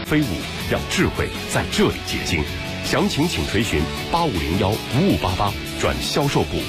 飞舞，让智慧在这里结晶。详情请垂询8501-5588转销售部。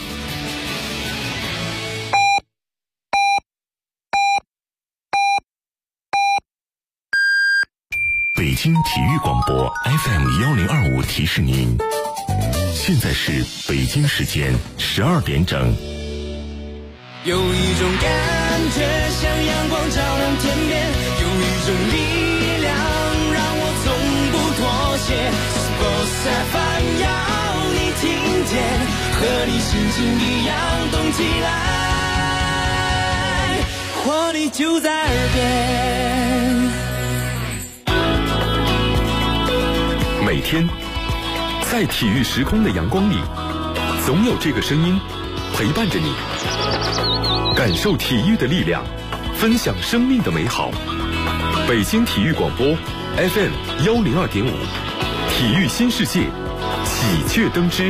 北京体育广播 FM1025提示您，现在是北京时间12点整。 有一种感觉像阳光照亮天边，有一种力量让我从不妥协。Sports FM 要你听见，和你心情一样动起来，活力就在耳边。 每天在体育时空的阳光里，总有这个声音陪伴着你，感受体育的力量，分享生命的美好。北京体育广播 FM102.5，体育新世界，喜鹊登枝。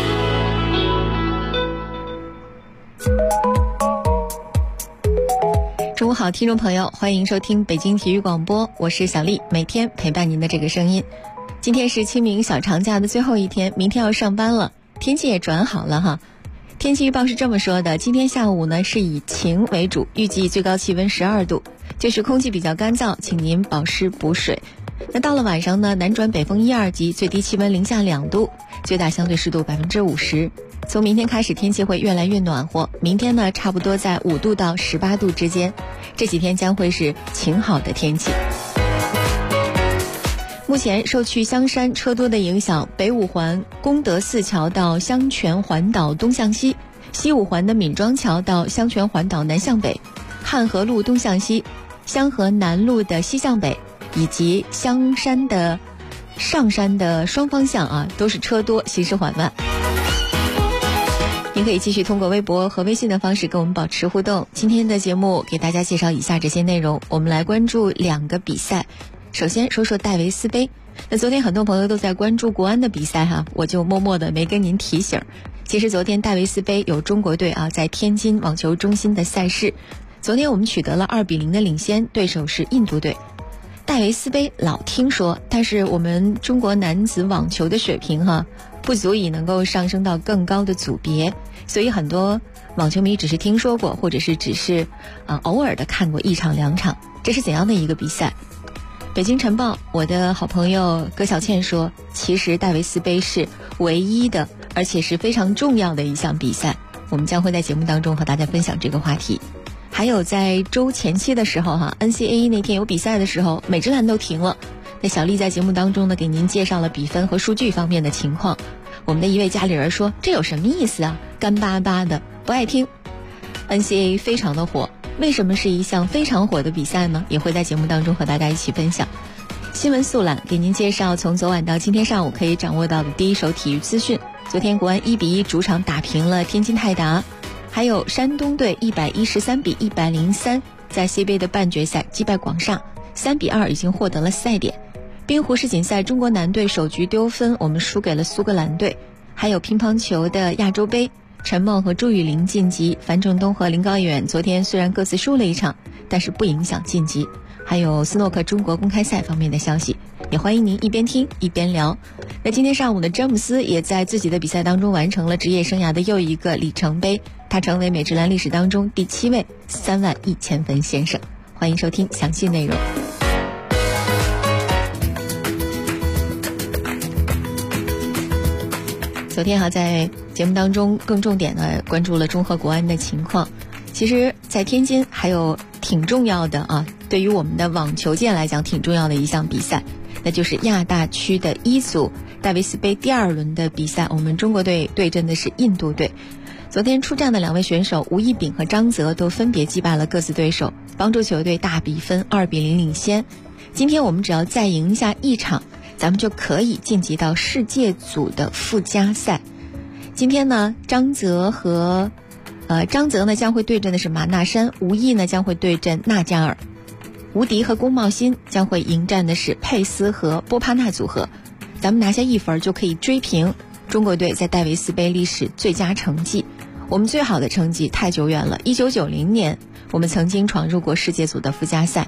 中午好，听众朋友，欢迎收听北京体育广播，我是小丽，每天陪伴您的这个声音。今天是清明小长假的最后一天，明天要上班了，天气也转好了哈。天气预报是这么说的，今天下午呢是以晴为主，预计最高气温12度，就是空气比较干燥，请您保湿补水。那到了晚上呢，南转北风1、2级，最低气温零下2度，最大相对湿度50%。从明天开始天气会越来越暖和，明天呢差不多在5度到18度之间，这几天将会是晴好的天气。目前受去香山车多的影响，北五环功德寺桥到香泉环岛东向西，西五环的闵庄桥到香泉环岛南向北，汉河路东向西，香河南路的西向北，以及香山的上山的双方向都是车多，行驶缓慢。您可以继续通过微博和微信的方式跟我们保持互动。今天的节目给大家介绍以下这些内容，我们来关注2个比赛。首先说说戴维斯杯，那昨天很多朋友都在关注国安的比赛哈，我就默默的没跟您提醒。其实昨天戴维斯杯有中国队在天津网球中心的赛事，昨天我们取得了2-0的领先，对手是印度队。戴维斯杯老听说，但是我们中国男子网球的水平不足以能够上升到更高的组别，所以很多网球迷只是听说过，或者是只是偶尔的看过1场2场。这是怎样的一个比赛？北京晨报我的好朋友葛小倩说，其实戴维斯杯是唯一的而且是非常重要的一项比赛，我们将会在节目当中和大家分享这个话题。还有在周前期的时候NCAA 那天有比赛的时候，美职篮都停了，那小丽在节目当中呢给您介绍了比分和数据方面的情况。我们的一位家里人说，这有什么意思啊，干巴巴的，不爱听。NCAA 非常的火，为什么是一项非常火的比赛呢？也会在节目当中和大家一起分享。新闻速览给您介绍从昨晚到今天上午可以掌握到的第一手体育资讯。昨天国安1-1主场打平了天津泰达，还有山东队113-103在 C 杯的半决赛击败广厦，3-2已经获得了赛点。滨湖世锦赛中国男队首局丢分，我们输给了苏格兰队。还有乒乓球的亚洲杯，陈梦和朱雨玲晋级，樊振东和林高远昨天虽然各自输了1场，但是不影响晋级。还有斯诺克中国公开赛方面的消息，也欢迎您一边听一边聊。那今天上午的詹姆斯也在自己的比赛当中完成了职业生涯的又一个里程碑，他成为美职篮历史当中第7位31000分先生。欢迎收听详细内容。昨天在节目当中更重点的关注了中赫国安的情况。其实在天津还有挺重要的对于我们的网球界来讲挺重要的一项比赛，那就是亚大区的1组戴维斯杯第2轮的比赛，我们中国队对阵的是印度队。昨天出战的2位选手吴一丙和张泽都分别击败了各自对手，帮助球队大比分2-0领先。今天我们只要再赢下1场，咱们就可以晋级到世界组的附加赛。今天呢，张泽呢将会对阵的是马纳山，吴毅呢将会对阵纳加尔，吴迪和龚茂新将会迎战的是佩斯和波帕纳组合。咱们拿下1分就可以追平中国队在戴维斯杯历史最佳成绩。我们最好的成绩太久远了，1990年我们曾经闯入过世界组的附加赛，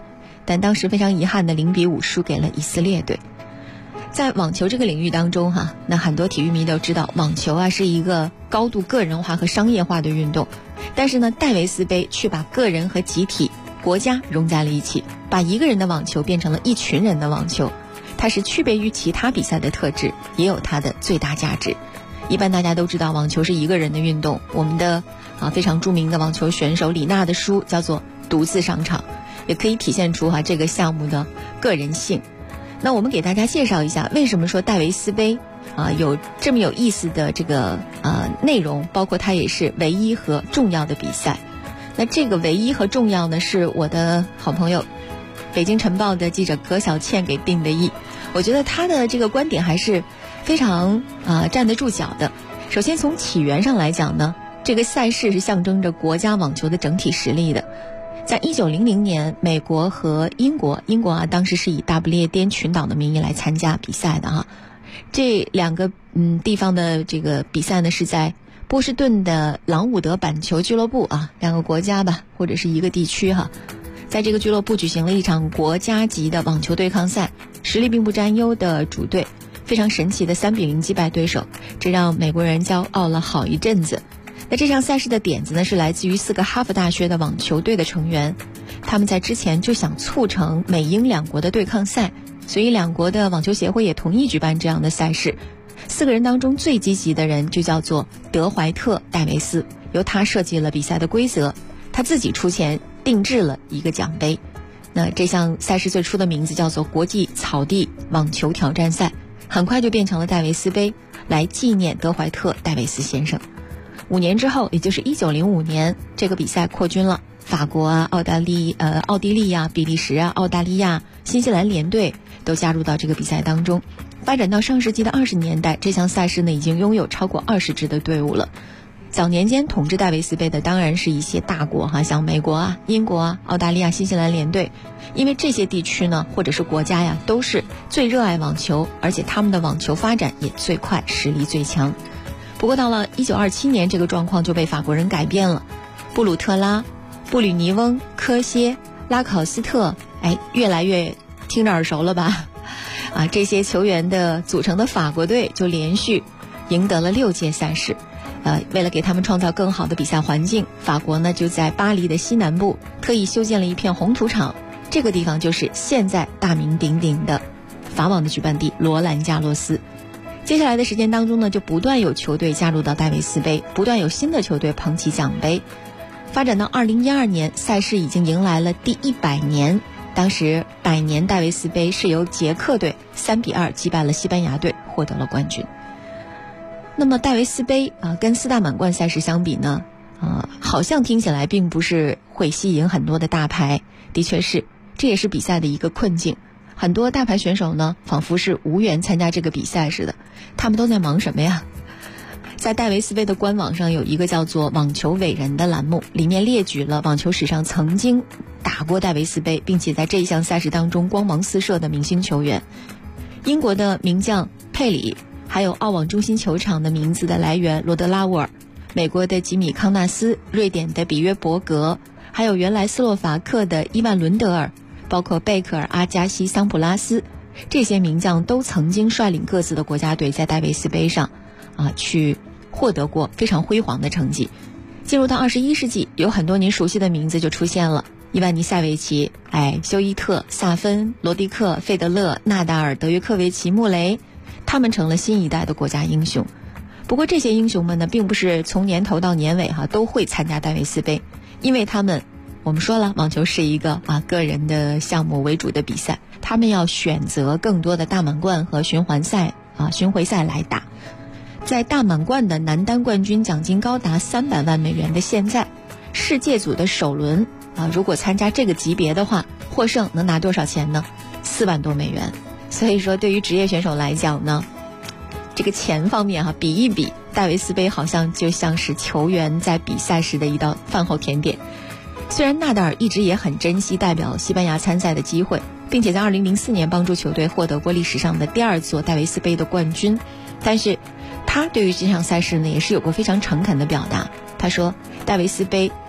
但当时非常遗憾的0-5输给了以色列队。在网球这个领域当中那很多体育迷都知道，网球是一个高度个人化和商业化的运动，但是呢，戴维斯杯却把个人和集体、国家融在了一起，把一个人的网球变成了一群人的网球。它是区别于其他比赛的特质，也有它的最大价值。一般大家都知道网球是一个人的运动，我们的非常著名的网球选手李娜的书叫做独自上场，也可以体现出这个项目的个人性。那我们给大家介绍一下，为什么说戴维斯杯有这么有意思的这个内容，包括它也是唯一和重要的比赛。那这个唯一和重要呢，是我的好朋友北京晨报的记者葛小倩给定的义。我觉得他的这个观点还是非常站得住脚的。首先从起源上来讲呢，这个赛事是象征着国家网球的整体实力的。在1900年，美国和英国当时是以大不列颠群岛的名义来参加比赛的这两个地方的这个比赛呢，是在波士顿的朗伍德板球俱乐部两个国家吧，或者是一个地区在这个俱乐部举行了一场国家级的网球对抗赛，实力并不占优的主队非常神奇的3-0击败对手，这让美国人骄傲了好一阵子。那这场赛事的点子呢，是来自于4个哈佛大学的网球队的成员，他们在之前就想促成美英两国的对抗赛，所以两国的网球协会也同意举办这样的赛事。4个人当中最积极的人就叫做德怀特·戴维斯，由他设计了比赛的规则，他自己出钱定制了一个奖杯。那这项赛事最初的名字叫做国际草地网球挑战赛，很快就变成了戴维斯杯，来纪念德怀特·戴维斯先生。5年之后，也就是1905年，这个比赛扩军了，法国奥地利比利时澳大利亚、新西兰联队都加入到这个比赛当中。发展到上世纪的20年代，这项赛事呢已经拥有超过20支的队伍了。早年间统治戴维斯杯的当然是一些大国像美国英国澳大利亚、新西兰联队，因为这些地区呢或者是国家都是最热爱网球，而且他们的网球发展也最快，实力最强。不过到了1927年，这个状况就被法国人改变了。布鲁特拉、布吕尼翁、科歇、拉考斯特，越来越听着耳熟了吧？这些球员的组成的法国队就连续赢得了6届赛事。为了给他们创造更好的比赛环境，法国呢就在巴黎的西南部特意修建了一片红土场，这个地方就是现在大名鼎鼎的法网的举办地罗兰加洛斯。接下来的时间当中呢，就不断有球队加入到戴维斯杯，不断有新的球队捧起奖杯。发展到2012年，赛事已经迎来了第100年。当时百年戴维斯杯是由捷克队3-2击败了西班牙队，获得了冠军。那么戴维斯杯跟4大满贯赛事相比呢，好像听起来并不是会吸引很多的大牌，的确是，这也是比赛的一个困境。很多大牌选手呢，仿佛是无缘参加这个比赛似的，他们都在忙什么呀？在戴维斯杯的官网上有一个叫做网球伟人的栏目，里面列举了网球史上曾经打过戴维斯杯并且在这一项赛事当中光芒四射的明星球员。英国的名将佩里，还有澳网中心球场的名字的来源罗德拉沃尔，美国的吉米康纳斯，瑞典的比约伯格，还有原来斯洛伐克的伊万伦德尔，包括贝克尔、阿加西、桑普拉斯，这些名将都曾经率领各自的国家队在戴维斯杯上去获得过非常辉煌的成绩。进入到21世纪，有很多您熟悉的名字就出现了，伊万尼塞维奇、休伊特、萨芬、罗迪克、费德勒、纳达尔、德约科维奇、穆雷，他们成了新一代的国家英雄。不过这些英雄们呢，并不是从年头到年尾都会参加戴维斯杯，因为他们，我们说了，网球是一个个人的项目为主的比赛，他们要选择更多的大满贯和循环赛巡回赛来打。在大满贯的男单冠军奖金高达300万美元的现在，世界组的首轮如果参加这个级别的话，获胜能拿多少钱呢？4万多美元。所以说对于职业选手来讲呢，这个钱方面比一比，戴维斯杯好像就像是球员在比赛时的一道饭后甜点。虽然纳达尔一直也很珍惜代表西班牙参赛的机会，并且在2004年帮助球队获得过历史上的第2座戴维斯杯的冠军，但是他对于这场赛事呢也是有过非常诚恳的表达。他说戴维斯杯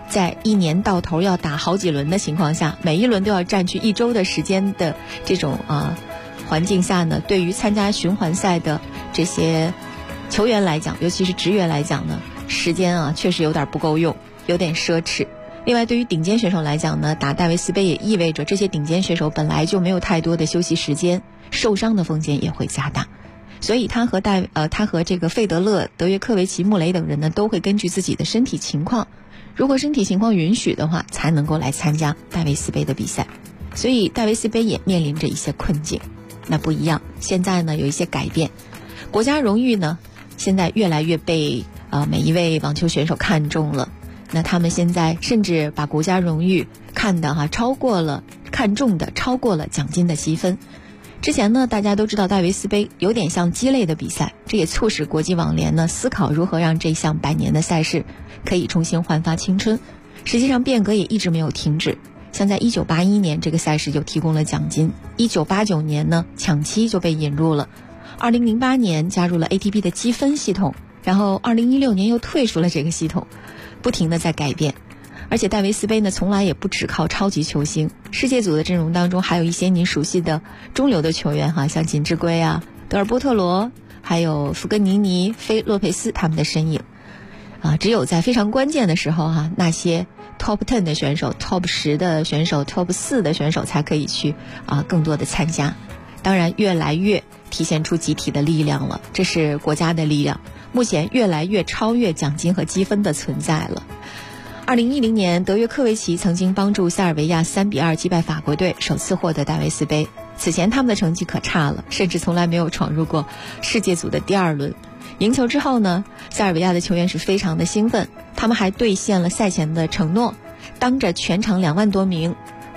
在一年到头要打好几轮的情况下，每一轮都要占据1周的时间的这种环境下呢，对于参加循环赛的这些球员来讲，尤其是职员来讲呢，时间确实有点不够用，有点奢侈。另外对于顶尖选手来讲呢，打戴维斯杯也意味着这些顶尖选手本来就没有太多的休息时间，受伤的风险也会加大。所以他和这个费德勒、德约科维奇、穆雷等人呢，都会根据自己的身体情况，如果身体情况允许的话，才能够来参加戴维斯杯的比赛。所以戴维斯杯也面临着一些困境。那不一样，现在呢有一些改变，国家荣誉呢现在越来越被每一位网球选手看中了。那他们现在甚至把国家荣誉看中的超过了奖金的积分。之前呢，大家都知道戴维斯杯有点像鸡肋的比赛，这也促使国际网联呢思考如何让这项100年的赛事可以重新焕发青春。实际上变革也一直没有停止，像在1981年这个赛事就提供了奖金，1989年呢抢七就被引入了，2008年加入了 ATP 的积分系统，然后2016年又退出了这个系统，不停地在改变。而且戴维斯杯呢从来也不只靠超级球星，世界组的阵容当中还有一些您熟悉的中流的球员像锦织圭德尔波特罗，还有福格尼尼、洛佩斯他们的身影只有在非常关键的时候那些 Top 10的选手、Top 10的选手、Top 4的选手才可以去更多的参加。当然越来越体现出集体的力量了，这是国家的力量，目前越来越超越奖金和积分的存在了。2010年，德约科维奇曾经帮助塞尔维亚3-2击败法国队，首次获得戴维斯杯。此前他们的成绩可差了，甚至从来没有闯入过世界组的第2轮。赢球之后呢，塞尔维亚的球员是非常的兴奋，他们还兑现了赛前的承诺，当着全场2万多名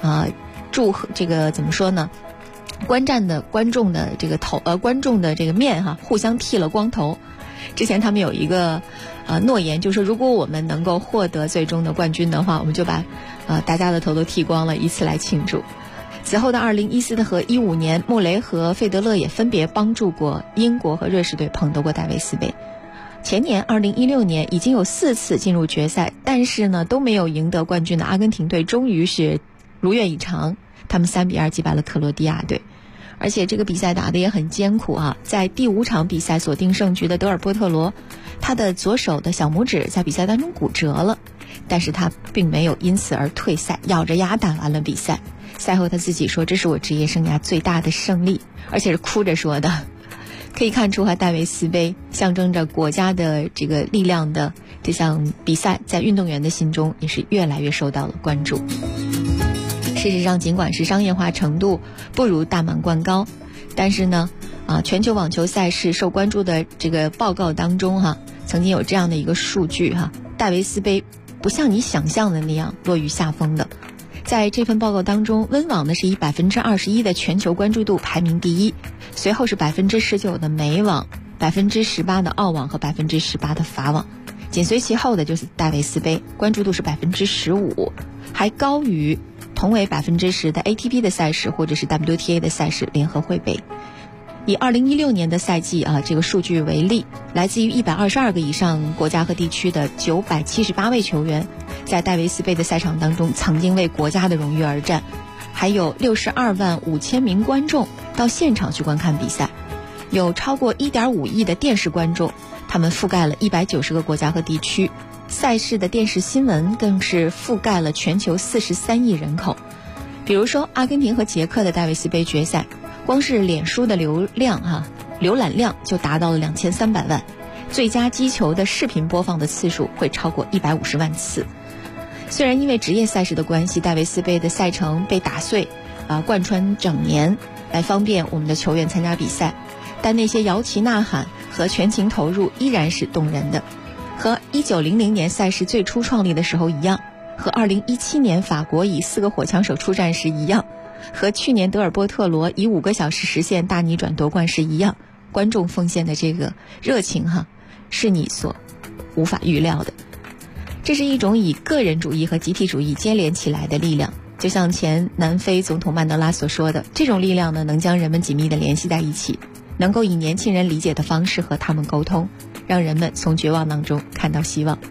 观众的这个面互相剃了光头。之前他们有一个诺言，就是说如果我们能够获得最终的冠军的话，我们就把大家的头都剃光了，以此来庆祝。此后的2014和15年，穆雷和费德勒也分别帮助过英国和瑞士队捧得过戴维斯杯。前年2016年已经有4次进入决赛，但是呢都没有赢得冠军的阿根廷队终于是如愿以偿，他们3-2击败了克罗地亚队。而且这个比赛打得也很艰苦在第5场比赛锁定胜局的德尔波特罗，他的左手的小拇指在比赛当中骨折了，但是他并没有因此而退赛，咬着牙打完了比赛。赛后他自己说，这是我职业生涯最大的胜利，而且是哭着说的。可以看出戴维斯杯象征着国家的这个力量的这项比赛，在运动员的心中也是越来越受到了关注。事实上，尽管是商业化程度不如大满贯高，但是呢全球网球赛事受关注的这个报告当中曾经有这样的一个数据戴维斯杯不像你想象的那样落于下风的。在这份报告当中，温网呢是以 21% 的全球关注度排名第一，随后是 19% 的美网， 18% 的澳网和 18% 的法网，紧随其后的就是戴维斯杯，关注度是 15%， 还高于同为 10% 的 ATP 的赛事或者是 WTA 的赛事联合会杯。以2016年的赛季这个数据为例，来自于122个以上国家和地区的978位球员在戴维斯杯的赛场当中曾经为国家的荣誉而战，还有62万5千名观众到现场去观看比赛，有超过 1.5 亿的电视观众，他们覆盖了190个国家和地区，赛事的电视新闻更是覆盖了全球43亿人口。比如说阿根廷和捷克的戴维斯杯决赛，光是脸书的浏览量就达到了2300万，最佳击球的视频播放的次数会超过150万次。虽然因为职业赛事的关系，戴维斯杯的赛程被打碎贯穿整年，来方便我们的球员参加比赛，但那些摇旗呐喊和全情投入依然是动人的。和1900年赛事最初创立的时候一样，和2017年法国以4个火枪手出战时一样，和去年德尔波特罗以5个小时实现大逆转夺冠时一样，观众奉献的这个热情是你所无法预料的。这是一种以个人主义和集体主义接连起来的力量，就像前南非总统曼德拉所说的，这种力量呢，能将人们紧密地联系在一起，能够以年轻人理解的方式和他们沟通，让人们从绝望当中看到希望。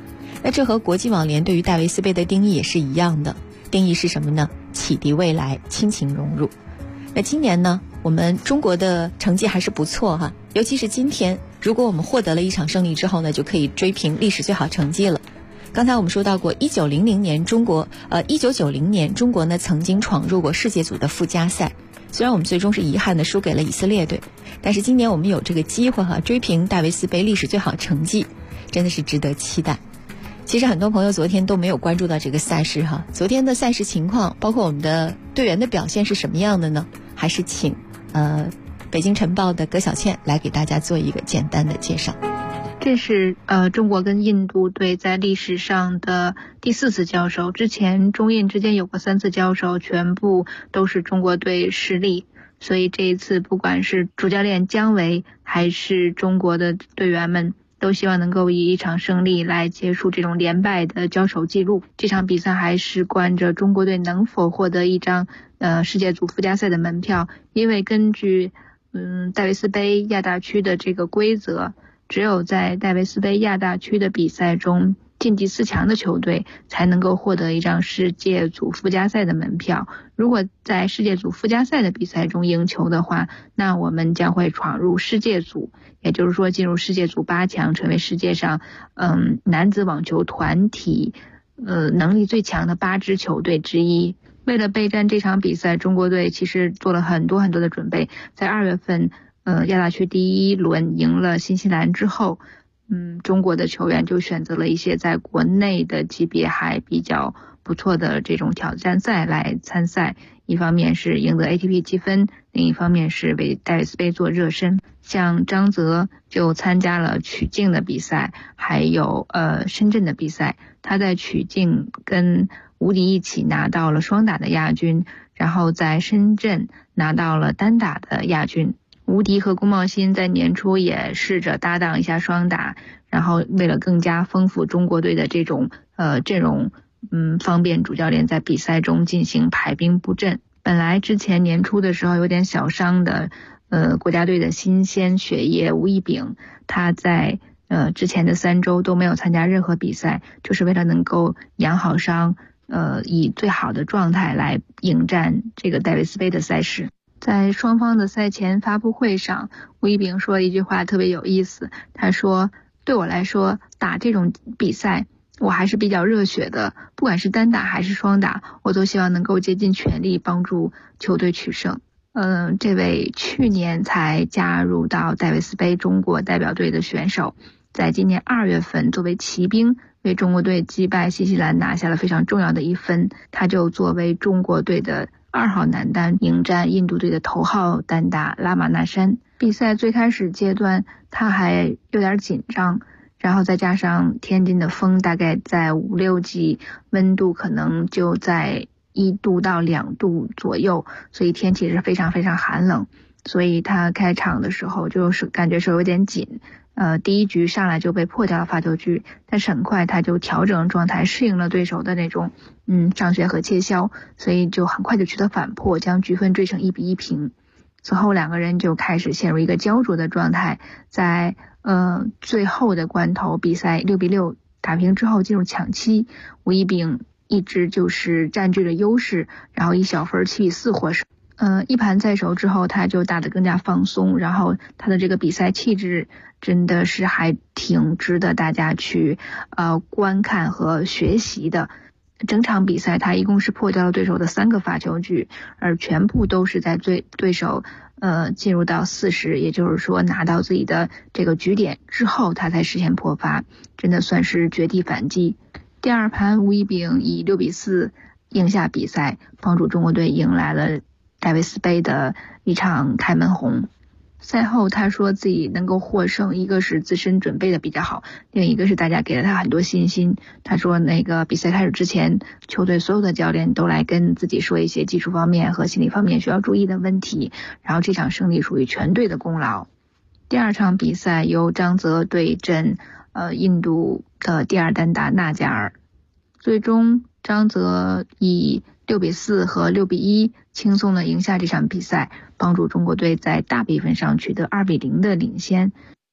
那这和国际网联对于戴维斯杯的定义也是一样的，定义是什么呢？启迪未来，亲情融入。那今年呢，我们中国的成绩还是不错哈，尤其是今天，如果我们获得了一场胜利之后呢，就可以追平历史最好成绩了。刚才我们说到过，1990年中国呢曾经闯入过世界组的附加赛，虽然我们最终是遗憾的输给了以色列队，但是今年我们有这个机会追平戴维斯杯历史最好成绩，真的是值得期待。其实很多朋友昨天都没有关注到这个赛事哈，昨天的赛事情况，包括我们的队员的表现是什么样的呢？还是请北京晨报的葛小倩来给大家做一个简单的介绍。 这是中国跟印度队在历史上的第4次交手，之前中印之间有过3次交手，全部都是中国队失利，所以这一次不管是主教练姜维还是中国的队员们，都希望能够以一场胜利来结束这种连败的交手记录。这场比赛还是关着中国队能否获得一张世界组附加赛的门票，因为根据戴维斯杯亚大区的这个规则，只有在戴维斯杯亚大区的比赛中晋级4强的球队才能够获得一张世界组附加赛的门票。如果在世界组附加赛的比赛中赢球的话，那我们将会闯入世界组，也就是说进入世界组8强，成为世界上男子网球团体能力最强的8支球队之一。为了备战这场比赛，中国队其实做了很多的准备。在2月份亚大区第1轮赢了新西兰之后，中国的球员就选择了一些在国内的级别还比较不错的这种挑战赛来参赛，一方面是赢得 ATP 积分，另一方面是为戴维斯杯做热身。像张泽就参加了曲靖的比赛，还有深圳的比赛，他在曲靖跟吴迪一起拿到了双打的亚军，然后在深圳拿到了单打的亚军。吴迪和龚茂新在年初也试着搭档一下双打，然后为了更加丰富中国队的这种阵容，方便主教练在比赛中进行排兵布阵。本来之前年初的时候有点小伤的国家队的新鲜血液吴一丙，他在之前的3周都没有参加任何比赛，就是为了能够养好伤，以最好的状态来迎战这个戴维斯杯的赛事。在双方的赛前发布会上，吴一丙说了一句话特别有意思，他说，对我来说打这种比赛我还是比较热血的，不管是单打还是双打，我都希望能够竭尽全力帮助球队取胜。这位去年才加入到戴维斯杯中国代表队的选手，在今年2月份作为骑兵为中国队击败新西兰拿下了非常重要的1分，他就作为中国队的2号男单迎战印度队的头号单打拉马纳山。比赛最开始阶段他还有点紧张，然后再加上天津的风大概在5、6级，温度可能就在1度到2度左右，所以天气是非常非常寒冷，所以他开场的时候就是感觉是有点紧。第1局上来就被破掉了发球局，但是很快他就调整状态，适应了对手的那种上旋和切削，所以就很快就取得反破，将局分追成1比1平。此后2个人就开始陷入一个焦灼的状态，在最后的关头，比赛6比6打平之后进入抢七，吴一丙一直就是占据了优势，然后1小分7比4获胜。一盘在手之后，他就打得更加放松，然后他的这个比赛气质真的是还挺值得大家去观看和学习的。整场比赛他一共是破掉了对手的3个发球局，而全部都是在对手进入到40，也就是说拿到自己的这个局点之后他才实现破发，真的算是绝地反击。第2盘吴一丙以6比4赢下比赛，帮助中国队迎来了戴维斯杯的一场开门红。赛后他说自己能够获胜，一个是自身准备的比较好，另一个是大家给了他很多信心。他说那个比赛开始之前，球队所有的教练都来跟自己说一些技术方面和心理方面需要注意的问题，然后这场胜利属于全队的功劳。第2场比赛由张泽对阵印度的第2单打纳加尔，最终张泽以6比4和6比1轻松的赢下这场比赛，帮助中国队在大比分上取得2比0的领先。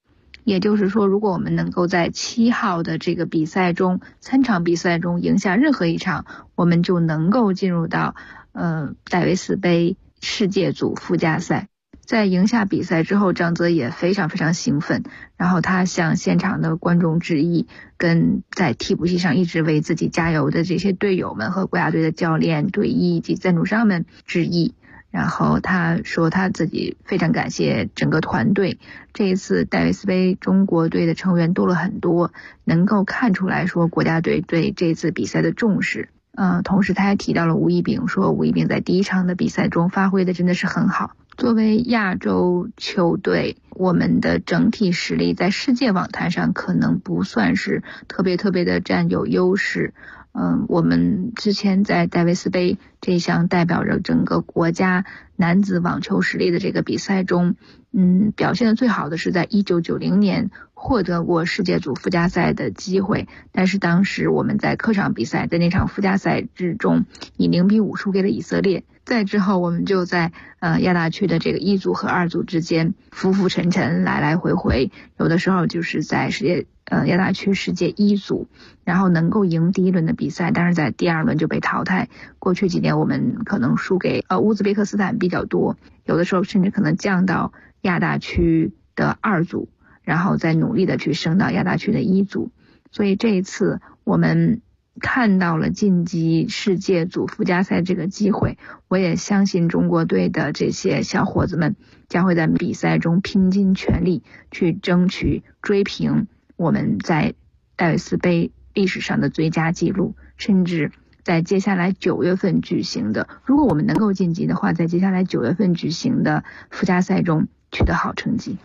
也就是说，如果我们能够在7号的这个比赛中3场比赛中赢下任何一场，我们就能够进入到戴维斯杯世界组附加赛。在赢下比赛之后，张泽也非常非常兴奋，然后他向现场的观众致意，跟在替补席上一直为自己加油的这些队友们和国家队的教练、队医以及赞助商们致意。然后他说他自己非常感谢整个团队，这一次戴维斯杯中国队的成员多了很多，能够看出来说国家队对这次比赛的重视。同时他还提到了吴一丙，说吴一丙在第一场的比赛中发挥的真的是很好。作为亚洲球队，我们的整体实力在世界网坛上可能不算是特别的占有优势。我们之前在戴维斯杯这项代表着整个国家男子网球实力的这个比赛中，表现的最好的是在1990年获得过世界组附加赛的机会，但是当时我们在客场比赛的那场附加赛之中以0-5输给了以色列。再之后我们就在亚大区的这个1组和2组之间浮浮沉沉来来回回，有的时候就是在亚大区世界1组，然后能够赢第一轮的比赛，但是在第2轮就被淘汰。过去几年我们可能输给乌兹别克斯坦比较多，有的时候甚至可能降到亚大区的2组，然后再努力的去升到亚大区的1组。所以这一次我们看到了晋级世界组附加赛这个机会，我也相信中国队的这些小伙子们将会在比赛中拼尽全力去争取追平我们在戴维斯杯历史上的最佳纪录，甚至在接下来9月份举行的，如果我们能够晋级的话，在接下来9月份举行的附加赛中取得好成绩。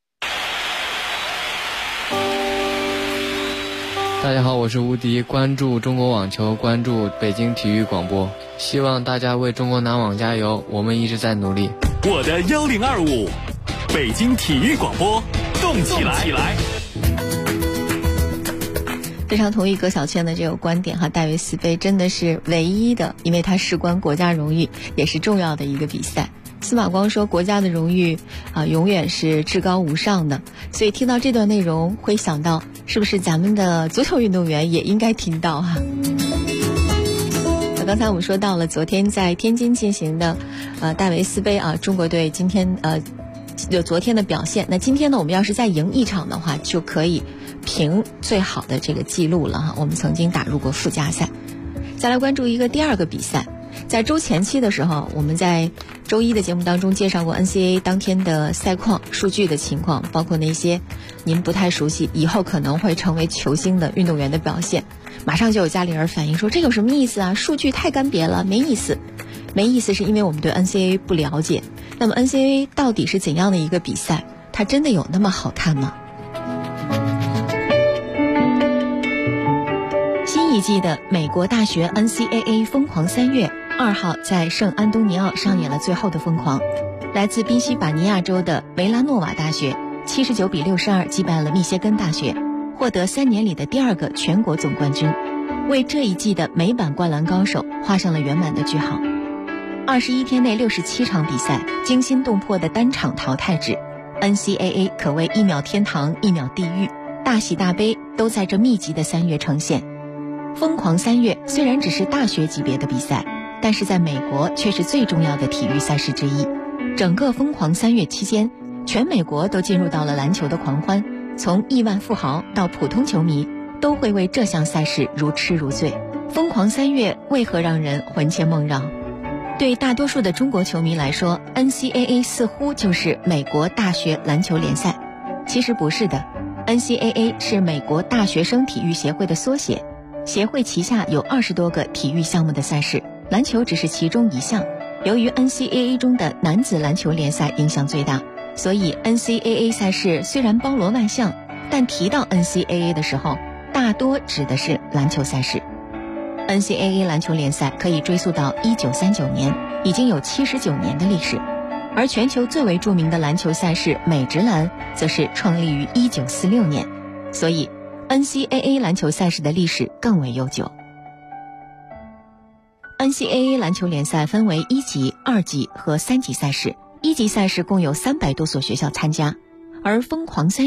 大家好，我是吴迪，关注中国网球，关注北京体育广播，希望大家为中国男网加油，我们一直在努力。 我的1025，北京体育广播，动起来！ 非常同意葛小倩的这个观点哈，戴维斯杯真的是唯一的，因为它事关国家荣誉，也是重要的一个比赛。司马光说国家的荣誉永远是至高无上的，所以听到这段内容会想到是不是咱们的足球运动员也应该听到哈。刚才我们说到了昨天在天津进行的戴维斯杯中国队今天有昨天的表现，那今天呢我们要是再赢一场的话，就可以评最好的这个记录了哈。我们曾经打入过附加赛。再来关注一个第二个比赛，在周前期的时候，我们在周一的节目当中介绍过 NCAA 当天的赛况数据的情况，包括那些您不太熟悉以后可能会成为球星的运动员的表现。马上就有家里人反映说，这有什么意思啊，数据太干瘪了，没意思。没意思是因为我们对 NCAA 不了解。那么 NCAA 到底是怎样的一个比赛，它真的有那么好看吗？新一季的美国大学 NCAA 疯狂3月2号在圣安东尼奥上演了最后的疯狂。来自宾夕法尼亚州的维拉诺瓦大学79-62击败了密歇根大学，获得3年里的第2个全国总冠军，为这一季的美版灌篮高手画上了圆满的句号。21天内67场比赛，惊心动魄的单场淘汰制， NCAA 可谓1秒天堂1秒地狱，大喜大悲都在这密集的3月呈现。疯狂3月虽然只是大学级别的比赛，但是在美国却是最重要的体育赛事之一。整个疯狂3月期间，全美国都进入到了篮球的狂欢，从亿万富豪到普通球迷都会为这项赛事如痴如醉。疯狂3月为何让人魂牵梦绕？对大多数的中国球迷来说， NCAA 似乎就是美国大学篮球联赛。其实不是的， NCAA 是美国大学生体育协会的缩写，协会旗下有20多个体育项目的赛事，篮球只是其中一项。由于 NCAA 中的男子篮球联赛影响最大，所以 NCAA 赛事虽然包罗万象，但提到 NCAA 的时候，大多指的是篮球赛事。NCAA 篮球联赛可以追溯到1939年，已经有79年的历史。而全球最为著名的篮球赛事美职篮则是创立于1946年，所以 NCAA 篮球赛事的历史更为悠久。NCAA 篮球联赛分为1级、2级和3级赛事，1级赛事共有300多所学校参加，而疯狂3月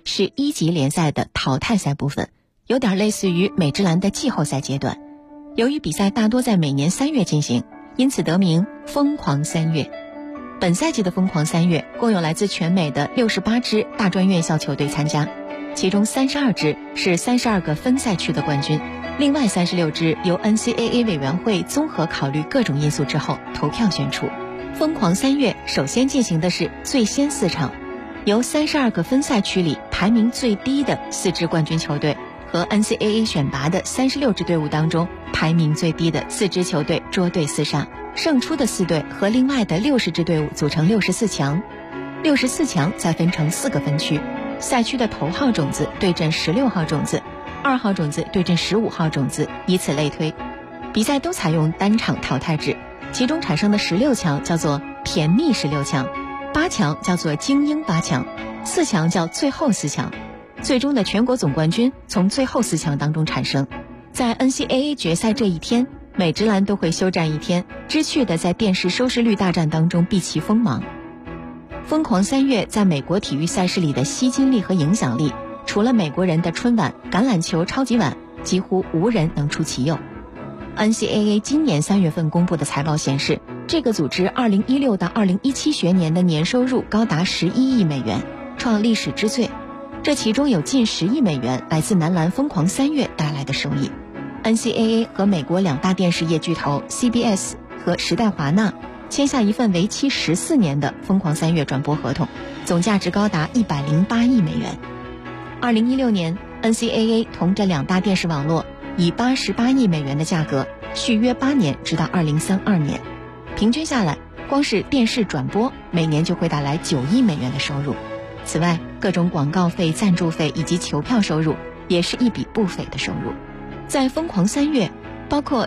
是1级联赛的淘汰赛部分，有点类似于美职篮的季后赛阶段。由于比赛大多在每年3月进行，因此得名疯狂3月。本赛季的疯狂3月共有来自全美的68支大专院校球队参加，其中32支是32个分赛区的冠军，另外36支由 NCAA 委员会综合考虑各种因素之后投票选出。疯狂3月首先进行的是最先4场，由32个分赛区里排名最低的4支冠军球队和 NCAA 选拔的36支队伍当中排名最低的4支球队捉对厮杀，胜出的4队和另外的60支队伍组成64强，64强再分成4个分区，赛区的头号种子对阵16号种子，2号种子对阵15号种子，以此类推。比赛都采用单场淘汰制，其中产生的16强叫做甜蜜16强，8强叫做精英8强，4强叫最后4强。最终的全国总冠军从最后4强当中产生。在 NCAA 决赛这一天，美职篮都会休战1天，知趣的在电视收视率大战当中避其锋芒。疯狂3月在美国体育赛事里的吸金力和影响力，除了美国人的春晚、橄榄球超级碗，几乎无人能出其右。NCAA 今年3月份公布的财报显示，这个组织2016到2017学年的年收入高达11亿美元，创历史之最。这其中有近10亿美元来自男篮疯狂3月带来的收益。NCAA 和美国2大电视业巨头 CBS 和时代华纳签下一份为期14年的疯狂3月转播合同，总价值高达108亿美元。2016年 NCAA 同这2大电视网络以88亿美元的价格续约8年，直到2032年。平均下来，光是电视转播每年就会带来9亿美元的收入。此外，各种广告费、赞助费以及球票收入也是一笔不菲的收入。在疯狂3月，包括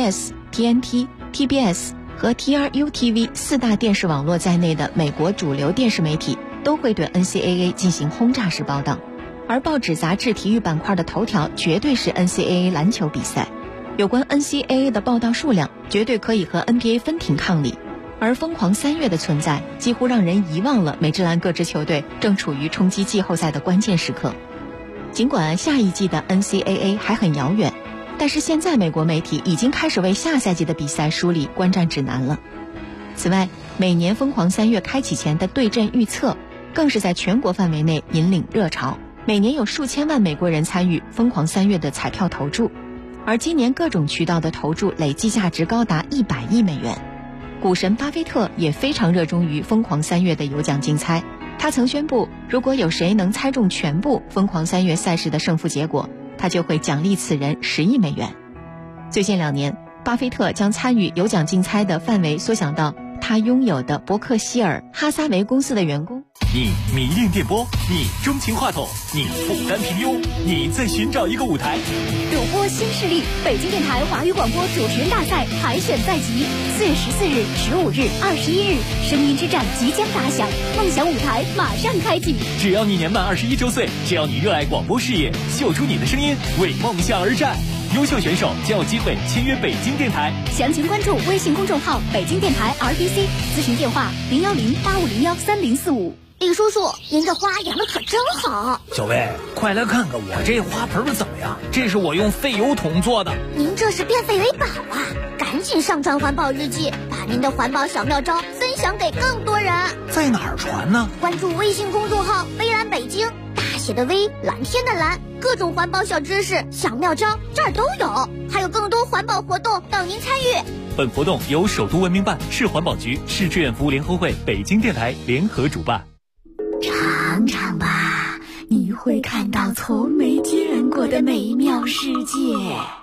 CBS、TNT、TBS 和 TRU-TV 4大电视网络在内的美国主流电视媒体都会对 NCAA 进行轰炸式报道，而报纸、杂志、体育板块的头条绝对是 NCAA 篮球比赛。有关 NCAA 的报道数量绝对可以和 NBA 分庭抗礼。而疯狂3月的存在几乎让人遗忘了美职篮各支球队正处于冲击季后赛的关键时刻。尽管下一季的 NCAA 还很遥远，但是现在美国媒体已经开始为下赛季的比赛梳理观战指南了。此外，每年疯狂3月开启前的对阵预测更是在全国范围内引领热潮，每年有数千万美国人参与疯狂3月的彩票投注，而今年各种渠道的投注累计价值高达100亿美元。股神巴菲特也非常热衷于疯狂3月的有奖竞猜，他曾宣布，如果有谁能猜中全部疯狂3月赛事的胜负结果，他就会奖励此人10亿美元。最近2年，巴菲特将参与有奖竞猜的范围缩小到他拥有的伯克希尔哈撒韦公司的员工。 你迷恋电波，你钟情话筒，你不甘平庸，你在寻找一个舞台。 主播新势力，北京电台华语广播主持人大赛海选在即，4月14日、15日、21日，声音之战即将打响，梦想舞台马上开启。 只要你年满21周岁，只要你热爱广播事业，秀出你的声音，为梦想而战。优秀选手将有机会签约北京电台。 详情关注微信公众号北京电台 RTC， 咨询电话010-8501-3045。李叔叔，您这花养得可真好。 小薇，快来看看我这花盆怎么样？这是我用废油桶做的。 您这是变废为宝啊！赶紧上传环保日记，把您的环保小妙招分享给更多人。 在哪儿传呢？ 关注微信公众号微蓝北京，大写的微，蓝天的蓝，各种环保小知识、小妙招这儿都有，还有更多环保活动等您参与。 本活动由首都文明办、市环保局、市志愿服务联合会、北京电台联合主办。 尝尝吧，你会看到从没见过的美妙世界。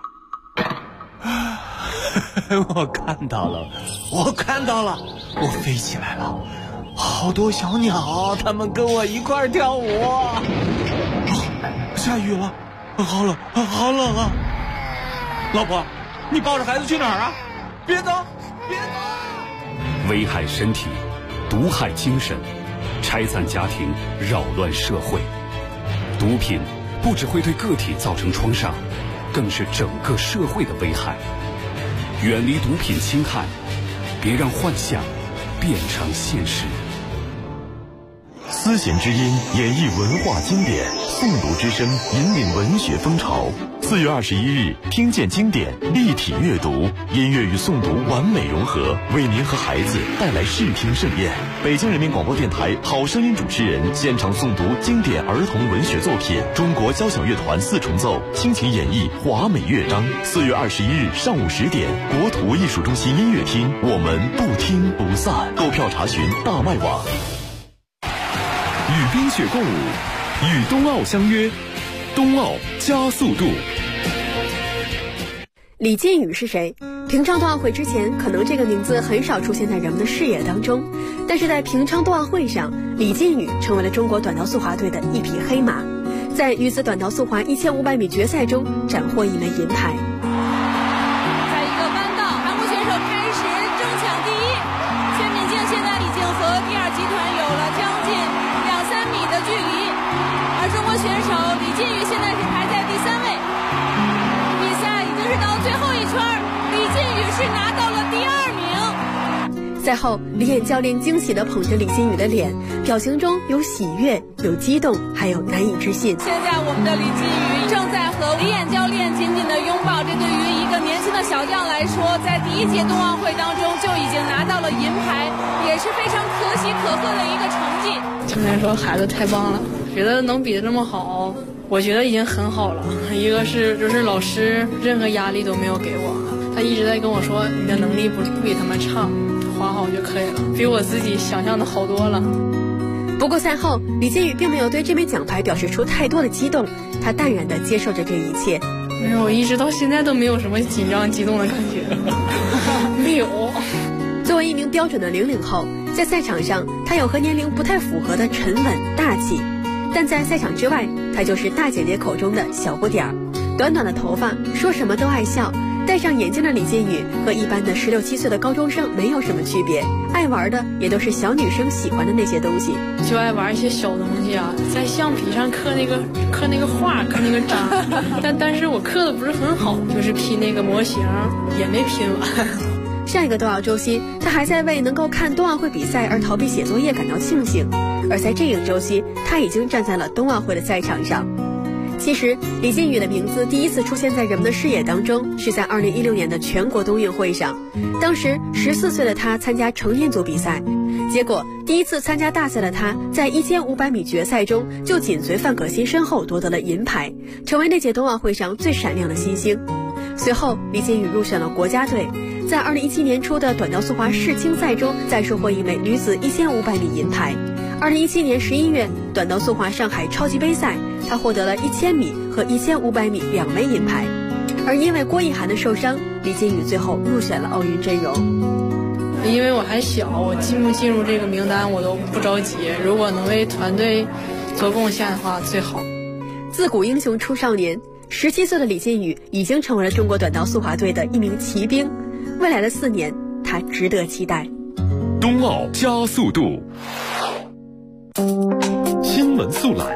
我看到了，我飞起来了，好多小鸟，它们跟我一块儿跳舞。下雨了，好冷啊！老婆，你抱着孩子去哪儿啊？别走！ 危害身体，毒害精神，拆散家庭，扰乱社会。毒品不只会对个体造成创伤，更是整个社会的危害。远离毒品侵害，别让幻想变成现实。 丝弦之音演绎文化经典，诵读之声引领文学风潮。4月21日，听见经典，立体阅读，音乐与诵读完美融合，为您和孩子带来视听盛宴。北京人民广播电台好声音主持人现场诵读经典儿童文学作品，中国交响乐团4重奏倾情演绎华美乐章。4月21日上午10点，国土艺术中心音乐厅，我们不听不散。购票查询大麦网。 与冰雪共舞，与冬奥相约，冬奥加速度。 李靖宇是谁？平昌冬奥会之前，可能这个名字很少出现在人们的视野当中，但是在平昌冬奥会上，李靖宇成为了中国短道速滑队的一匹黑马，在女子短道速滑1500米决赛中斩获1枚银牌。 在一个弯道，韩国选手开始争抢第一，全敏静现在已经和第二集团有了将近2-3米的距离，而中国选手李靖宇现在是排在第3位。比赛已经是到最后一圈，李靖宇是拿到了第2名。 赛后，李岩教练惊喜地捧着李靖宇的脸，表情中有喜悦，有激动，还有难以置信。 现在我们的李靖宇正在和李岩教练紧紧地拥抱，这对于一个年轻的小将来说，在第1届冬奥会当中就已经拿到了银牌，也是非常可喜可贺的一个成绩。 教练说孩子太棒了，觉得能比得这么好，我觉得已经很好了。一个是就是老师任何压力都没有给我，他一直在跟我说你的能力不比他们差，滑好就可以了，比我自己想象的好多了。 不过赛后，李靖宇并没有对这枚奖牌表示出太多的激动，他淡然地接受着这一切。 我一直到现在都没有什么紧张激动的感觉，没有。 作为一名标准的00后，在赛场上他有和年龄不太符合的沉稳大气，但在赛场之外，他就是大姐姐口中的小不点儿。短短的头发，说什么都爱笑，戴上眼镜的李靖宇和一般的16、17岁的高中生没有什么区别，爱玩的也都是小女生喜欢的那些东西， 就爱玩一些小东西啊，在橡皮上刻那个画，刻那个章，但是我刻的不是很好，就是拼那个模型也没拼完。 上一个冬奥周期，他还在为能够看冬奥会比赛而逃避写作业感到庆幸，而在这个周期，他已经站在了冬奥会的赛场上。其实，李靖宇的名字第一次出现在人们的视野当中，是在2016年的全国冬运会上。当时14岁的他参加成年组比赛，结果第一次参加大赛的他，在1500米决赛中就紧随范可新身后夺得了银牌，成为那届冬奥会上最闪亮的新星。随后，李靖宇入选了国家队，在2017年初的短道速滑世青赛中再收获1枚女子1500米银牌。2017年11月，短道速滑上海超级杯赛，他获得了1000米和1500米2枚银牌。而因为郭奕涵的受伤，李靖宇最后入选了奥运阵容。 因为我还小，我进不进入这个名单我都不着急，如果能为团队做贡献的话最好。 自古英雄出少年，17岁的李靖宇已经成为了中国短道速滑队的一名骑兵，未来的4年他值得期待。 冬奥加速度，新闻速览。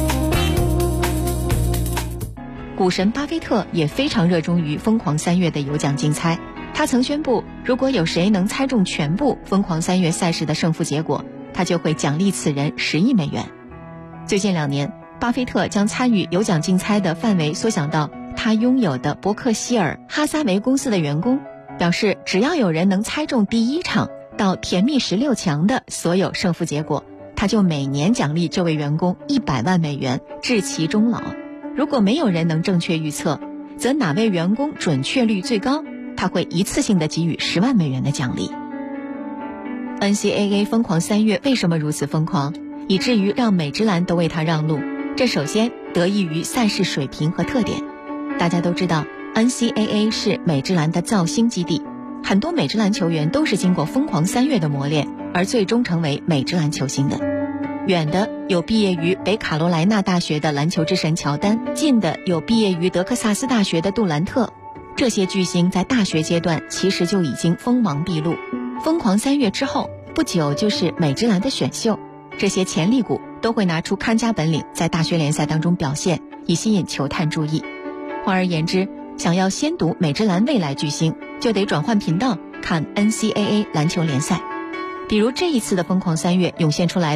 股神巴菲特也非常热衷于疯狂3月的有奖竞猜，他曾宣布，如果有谁能猜中全部疯狂3月赛事的胜负结果，他就会奖励此人10亿美元。最近2年，巴菲特将参与有奖竞猜的范围缩小到他拥有的伯克希尔哈撒韦公司的员工，表示只要有人能猜中第1场到甜蜜16强的所有胜负结果，他就每年奖励这位员工100万美元，至其终老。如果没有人能正确预测，则哪位员工准确率最高，他会一次性的给予10万美元的奖励。NCAA 疯狂3月为什么如此疯狂，以至于让美职篮都为他让路？这首先得益于赛事水平和特点。大家都知道 NCAA 是美职篮的造星基地，很多美职篮球员都是经过疯狂3月的磨练而最终成为美职篮球星的。远的有毕业于北卡罗来纳大学的篮球之神乔丹，近的有毕业于德克萨斯大学的杜兰特。这些巨星在大学阶段其实就已经锋芒毕露，疯狂3月之后不久就是美职篮的选秀，这些潜力股都会拿出看家本领，在大学联赛当中表现，以吸引球探注意。换而言之，想要先睹美职篮未来巨星，就得转换频道看 NCAA 篮球联赛。比如这一次的疯狂3月涌现出来的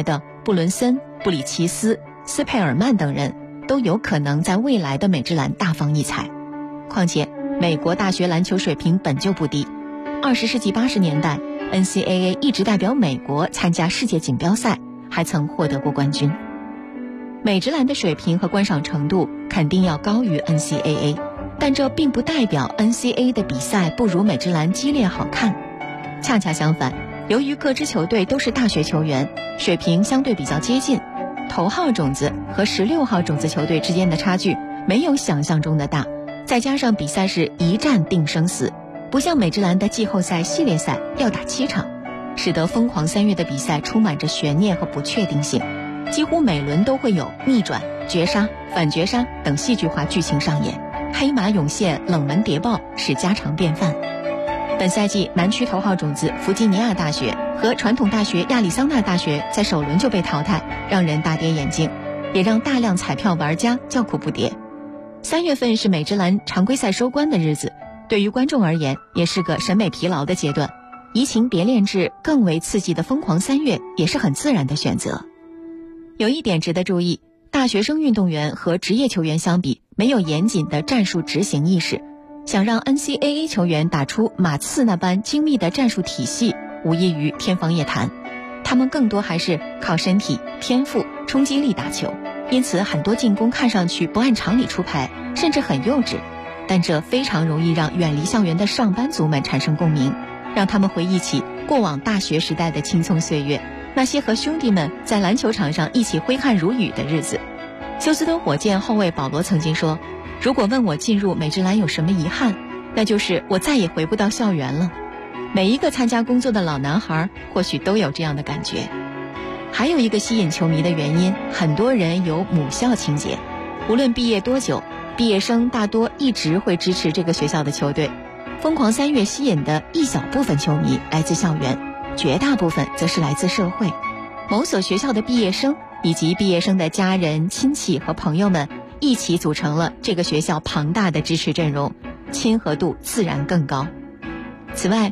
布伦森、布里奇斯、斯佩尔曼等人都有可能在未来的美职篮大放异彩。况且美国大学篮球水平本就不低，20世纪80年代 NCAA 一直代表美国参加世界锦标赛，还曾获得过冠军。美职篮的水平和观赏程度肯定要高于 NCAA， 但这并不代表 NCAA 的比赛不如美职篮激烈好看。恰恰相反，由于各支球队都是大学球员，水平相对比较接近，头号种子和16号种子球队之间的差距没有想象中的大，再加上比赛是一战定生死，不像美职篮的季后赛系列赛要打7场，使得疯狂3月的比赛充满着悬念和不确定性，几乎每轮都会有逆转、绝杀、反绝杀等戏剧化剧情上演，黑马涌现、冷门谍报是家常便饭。本赛季南区头号种子弗吉尼亚大学和传统大学亚利桑那大学在首轮就被淘汰，让人大跌眼镜，也让大量彩票玩家叫苦不迭。3月份是美职篮常规赛收官的日子，对于观众而言也是个审美疲劳的阶段，移情别恋制更为刺激的疯狂3月也是很自然的选择。有一点值得注意，大学生运动员和职业球员相比，没有严谨的战术执行意识，想让 NCAA 球员打出马刺那般精密的战术体系，无异于天方夜谭。他们更多还是靠身体、天赋、冲击力打球，因此很多进攻看上去不按常理出牌，甚至很幼稚，但这非常容易让远离校园的上班族们产生共鸣，让他们回忆起过往大学时代的青葱岁月，那些和兄弟们在篮球场上一起挥汗如雨的日子。休斯顿火箭后卫保罗曾经说，如果问我进入美职篮有什么遗憾，那就是我再也回不到校园了。每一个参加工作的老男孩或许都有这样的感觉。还有一个吸引球迷的原因，很多人有母校情节，无论毕业多久，毕业生大多一直会支持这个学校的球队。疯狂3月吸引的一小部分球迷来自校园，绝大部分则是来自社会。某所学校的毕业生以及毕业生的家人、亲戚和朋友们一起组成了这个学校庞大的支持阵容，亲和度自然更高。此外，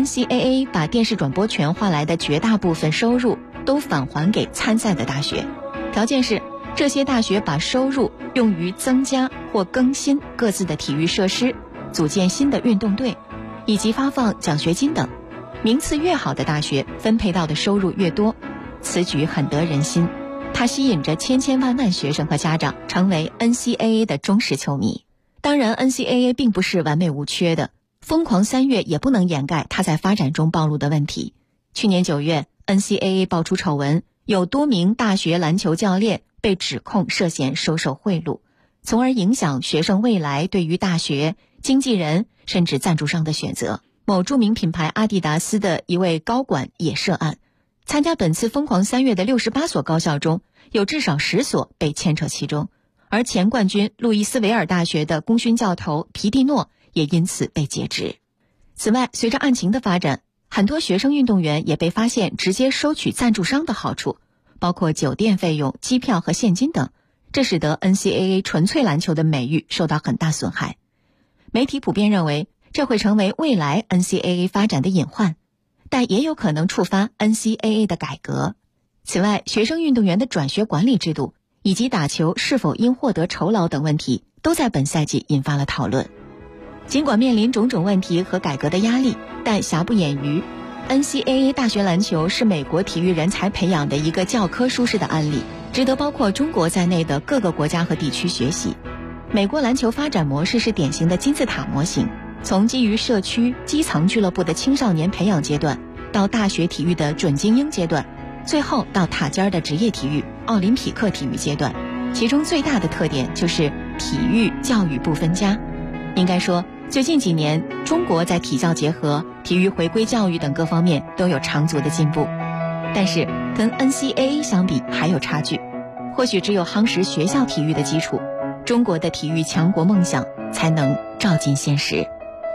NCAA 把电视转播权换来的绝大部分收入都返还给参赛的大学，条件是这些大学把收入用于增加或更新各自的体育设施，组建新的运动队，以及发放奖学金等。名次越好的大学分配到的收入越多，此举很得人心，它吸引着千千万万学生和家长成为 NCAA 的忠实球迷。当然 NCAA 并不是完美无缺的，疯狂3月也不能掩盖它在发展中暴露的问题。去年9月 NCAA 爆出丑闻，有多名大学篮球教练被指控涉嫌收受贿赂，从而影响学生未来对于大学、经纪人甚至赞助商的选择。某著名品牌阿迪达斯的一位高管也涉案。参加本次疯狂3月的68所高校中，有至少10所被牵扯其中，而前冠军路易斯维尔大学的功勋教头皮蒂诺也因此被解职。此外，随着案情的发展，很多学生运动员也被发现直接收取赞助商的好处，包括酒店费用、机票和现金等，这使得 NCAA 纯粹篮球的美誉受到很大损害。媒体普遍认为，这会成为未来 NCAA 发展的隐患，但也有可能触发 NCAA 的改革。此外，学生运动员的转学管理制度以及打球是否应获得酬劳等问题都在本赛季引发了讨论。尽管面临种种问题和改革的压力，但瑕不掩瑜， NCAA 大学篮球是美国体育人才培养的一个教科书式的案例，值得包括中国在内的各个国家和地区学习。美国篮球发展模式是典型的金字塔模型，从基于社区基层俱乐部的青少年培养阶段，到大学体育的准精英阶段，最后到塔尖的职业体育、奥林匹克体育阶段。其中最大的特点就是体育教育不分家。应该说，最近几年中国在体教结合、体育回归教育等各方面都有长足的进步，但是跟 NCAA 相比还有差距。或许只有夯实学校体育的基础，中国的体育强国梦想才能照进现实。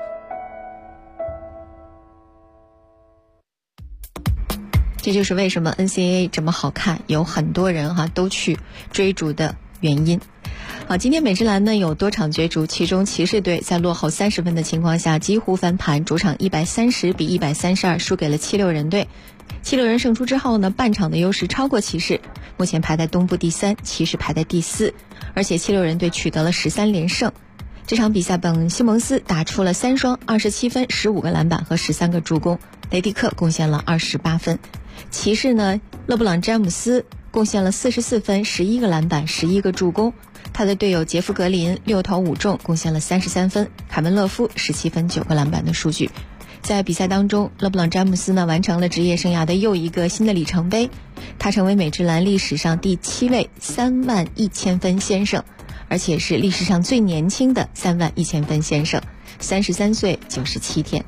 这就是为什么 NCAA 这么好看，有很多人都去追逐的原因。 好，今天美职篮呢有多场角逐，其中骑士队在落后30分的情况下几乎翻盘，主场130比132输给了76人队。76人胜出之后呢，半场的优势超过骑士，目前排在东部第3，骑士排在第4，而且76人队取得了13连胜。这场比赛本西蒙斯打出了3双，27分、15个篮板和13个助攻，雷迪克贡献了28分。骑士呢，勒布朗詹姆斯贡献了44分、11个篮板、11个助攻，他的队友杰夫格林6投5中，贡献了33分，凯文勒夫17分、9个篮板的数据。在比赛当中，勒布朗詹姆斯呢完成了职业生涯的又一个新的里程碑，他成为美职篮历史上第7位31000分先生，而且是历史上最年轻的31000分先生，33岁97天。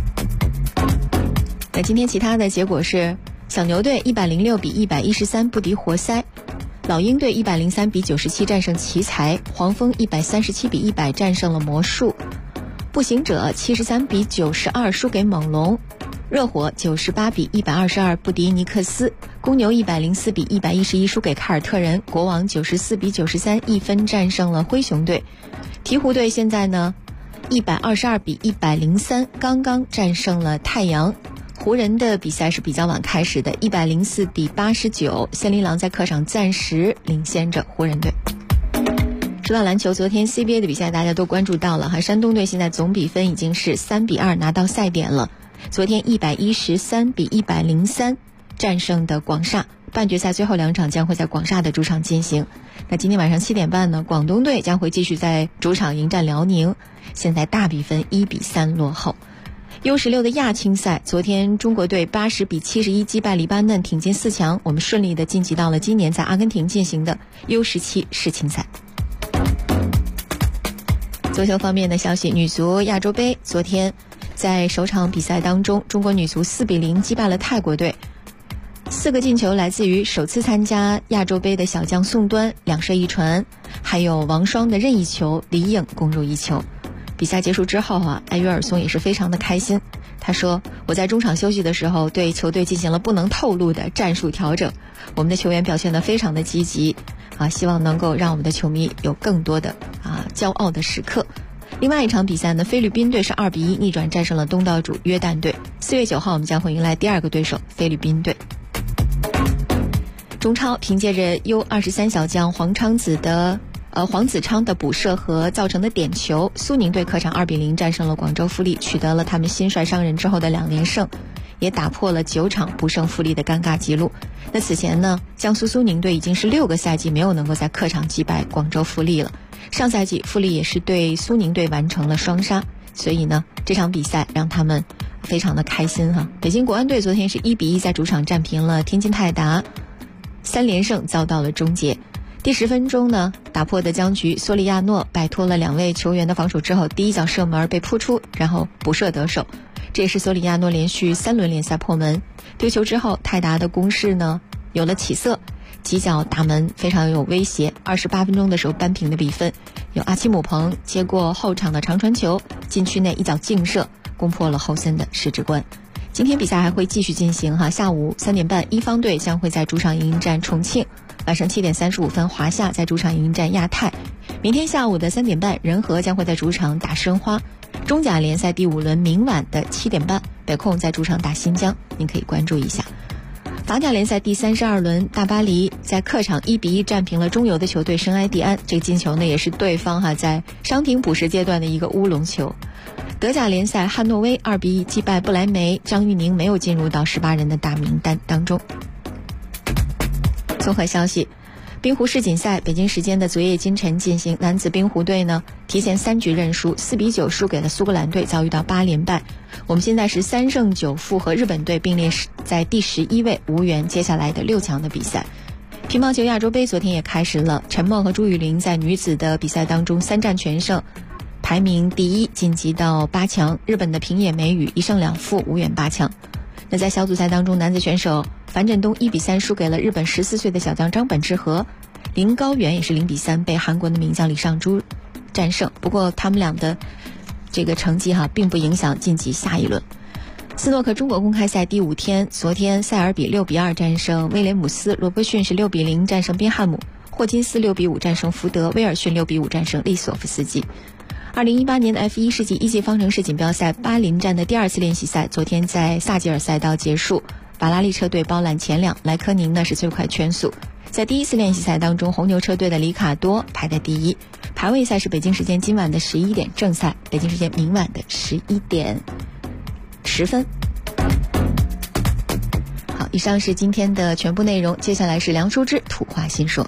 那今天其他的结果是，小牛队106比113不敌活塞，老鹰队103比97战胜奇才，黄蜂137比100战胜了魔术，步行者73比92输给猛龙，热火98比122不敌尼克斯，公牛104比111输给凯尔特人，国王94比93一分战胜了灰熊队，鹈鹕队现在呢122比103刚刚战胜了太阳。湖人的比赛是比较晚开始的，104比89，森林狼在客场暂时领先着湖人队。说到篮球，昨天 CBA 的比赛大家都关注到了哈，山东队现在总比分已经是3比2拿到赛点了。昨天113比103战胜的广厦，半决赛最后2场将会在广厦的主场进行。那今天晚上7点半呢，广东队将会继续在主场迎战辽宁，现在大比分1比3落后。U16的亚青赛，昨天中国队80比71击败黎巴嫩，挺进4强，我们顺利的晋级到了今年在阿根廷进行的 U17世青赛。足球方面的消息，女足亚洲杯昨天在首场比赛当中，中国女足4比0击败了泰国队，4个进球来自于首次参加亚洲杯的小将宋端2射1传，还有王霜的任意球，李颖攻入1球。比赛结束之后埃约尔松也是非常的开心，他说，我在中场休息的时候对球队进行了不能透露的战术调整，我们的球员表现得非常的积极希望能够让我们的球迷有更多的骄傲的时刻。另外一场比赛呢，菲律宾队是2比1逆转战胜了东道主约旦队，4月9号我们将会迎来第2个对手菲律宾队。中超凭借着 U23 小将黄子昌的补射和造成的点球，苏宁队客场2比0战胜了广州富力，取得了他们新帅上任之后的2连胜，也打破了9场不胜富力的尴尬记录。那此前呢，江苏苏宁队已经是6个赛季没有能够在客场击败广州富力了，上赛季富力也是对苏宁队完成了双杀，所以呢这场比赛让他们非常的开心北京国安队昨天是1比1在主场战平了天津泰达，3连胜遭到了终结。第10分钟呢，打破的僵局，索里亚诺摆脱了2位球员的防守之后，第一脚射门被扑出，然后补射得手，这也是索里亚诺连续3轮联赛破门。丢球之后，泰达的攻势呢有了起色，几脚打门非常有威胁。28分钟的时候扳平的比分，有阿奇姆彭接过后场的长传球，禁区内一脚劲射，攻破了侯森的十指关。今天比赛还会继续进行下午3点半，一方队将会在主场迎战重庆，晚上7点35分，华夏在主场迎战亚太。明天下午的3点半，仁和将会在主场打申花。中甲联赛第5轮明晚的7点半，北控在主场打新疆，您可以关注一下。法甲联赛第32轮，大巴黎在客场1比1战平了中游的球队圣埃蒂安，这个进球呢也是对方在伤停补时阶段的一个乌龙球。德甲联赛，汉诺威2比1击败不来梅，张玉宁没有进入到18人的大名单当中。综合消息，冰壶世锦赛北京时间的昨夜今晨进行，男子冰壶队呢提前3局认输，4比9输给了苏格兰队，遭遇到8连败。我们现在是3胜9负，和日本队并列在第11位，无缘接下来的6强的比赛。乒乓球亚洲杯昨天也开始了，陈梦和朱雨玲在女子的比赛当中3战全胜，排名第1，晋级到8强。日本的平野美宇1胜2负，无缘8强。那在小组赛当中，男子选手樊振东1比3输给了日本14岁的小将张本智和，林高远也是0比3被韩国的名将李尚洙战胜。不过他们俩的这个成绩并不影响晋级下一轮。斯诺克中国公开赛第5天，昨天塞尔比6比2战胜威廉姆斯，罗伯逊是6比0战胜宾汉姆， 霍金斯6比5战胜福德，威尔逊6比5战胜利索夫斯基。2018年的 F1 世纪一级方程式锦标赛巴林站的第2次练习赛昨天在萨吉尔赛道结束，法拉利车队包揽前2，莱科宁呢是最快圈速。在第1次练习赛当中，红牛车队的里卡多排在第1。排位赛是北京时间今晚的11点，正赛北京时间明晚的11点10分。好，以上是今天的全部内容，接下来是梁淑芝土话新说。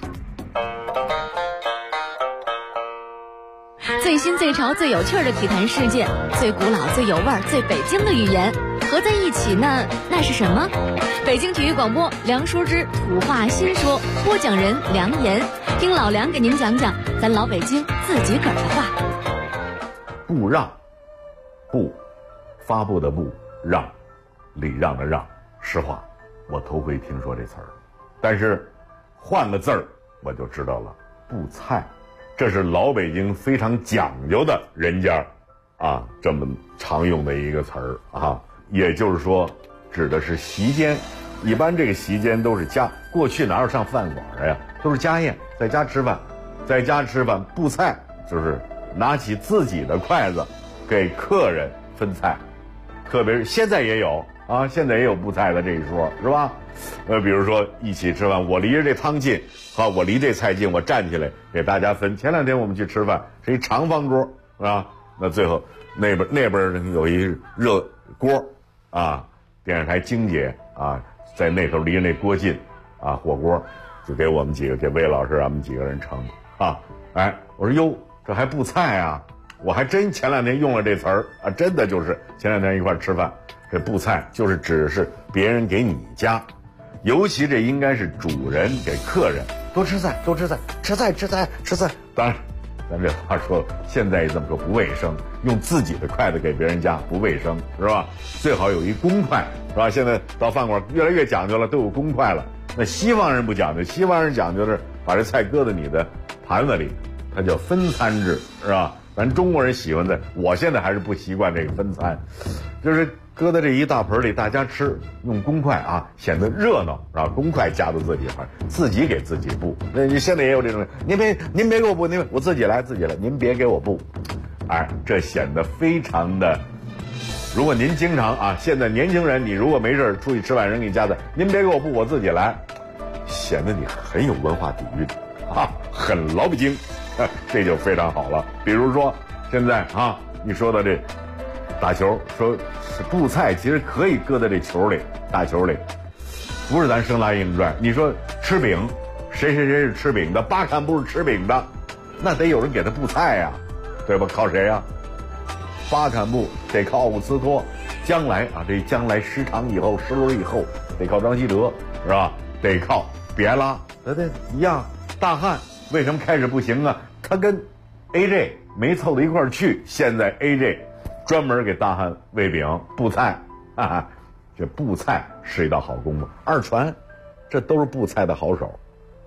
最新最潮最有趣的体坛事件，最古老最有味儿最北京的语言合在一起呢，那是什么？北京体育广播梁淑芝土话新说，播讲人梁岩，听老梁给您讲讲咱老北京自己个儿的话。 布让，布，发布的布，让，礼让的让。实话，我头回听说这词儿，但是换个字儿我就知道了，布菜。这是老北京非常讲究的人家啊，这么常用的一个词儿啊，也就是说指的是席间。一般这个席间都是家，过去哪有上饭馆的呀，都是家宴，在家吃饭，在家吃饭布菜就是拿起自己的筷子给客人分菜，特别是现在也有啊，现在也有布菜的这一说，是吧？比如说一起吃饭，我离着这汤近，好，我离这菜近，我站起来给大家分。前2天我们去吃饭，是一长方桌啊，那最后那边有一热锅啊，电视台晶姐啊在那头离着那锅近啊，火锅就给我们几个，给魏老师我们几个人盛啊。哎，我说哟，这还布菜啊？我还真前2天用了这词儿啊，真的就是前2天一块吃饭，这布菜就是指是别人给你家。尤其这应该是主人给客人多吃菜，多吃菜，吃菜吃菜吃菜。当然，咱这话说现在也这么说不卫生，用自己的筷子给别人家不卫生，是吧？最好有一公筷，是吧？现在到饭馆越来越讲究了，都有公筷了。那西方人不讲究，西方人讲究是把这菜搁在你的盘子里，它叫分餐制，是吧？咱中国人喜欢的，我现在还是不习惯这个分餐，就是搁在这一大盆里，大家吃用公筷啊，显得热闹，是吧？公筷夹到自己盘，自己给自己布。那你现在也有这种，您别给我布，我自己来，您别给我布。哎，这显得非常的。如果您经常啊，现在年轻人，你如果没事出去吃饭，人给你夹的，您别给我布，我自己来，显得你很有文化底蕴啊，很老北京。这就非常好了。比如说现在啊，你说的这打球，说是布菜其实可以搁在这球里，大球里，不是咱生拉硬拽。你说吃饼，谁是吃饼的，巴坎布是吃饼的，那得有人给他布菜呀，对吧？靠谁呀？巴坎布得靠奥古斯托，将来啊，这将来10场以后，10轮以后得靠张稀哲，是吧？得靠比埃拉，对一样。大汉为什么开始不行啊？他跟 AJ 没凑到一块儿去，现在 AJ 专门给大汉喂饼布菜，这布菜是一道好功夫。二传，这都是布菜的好手。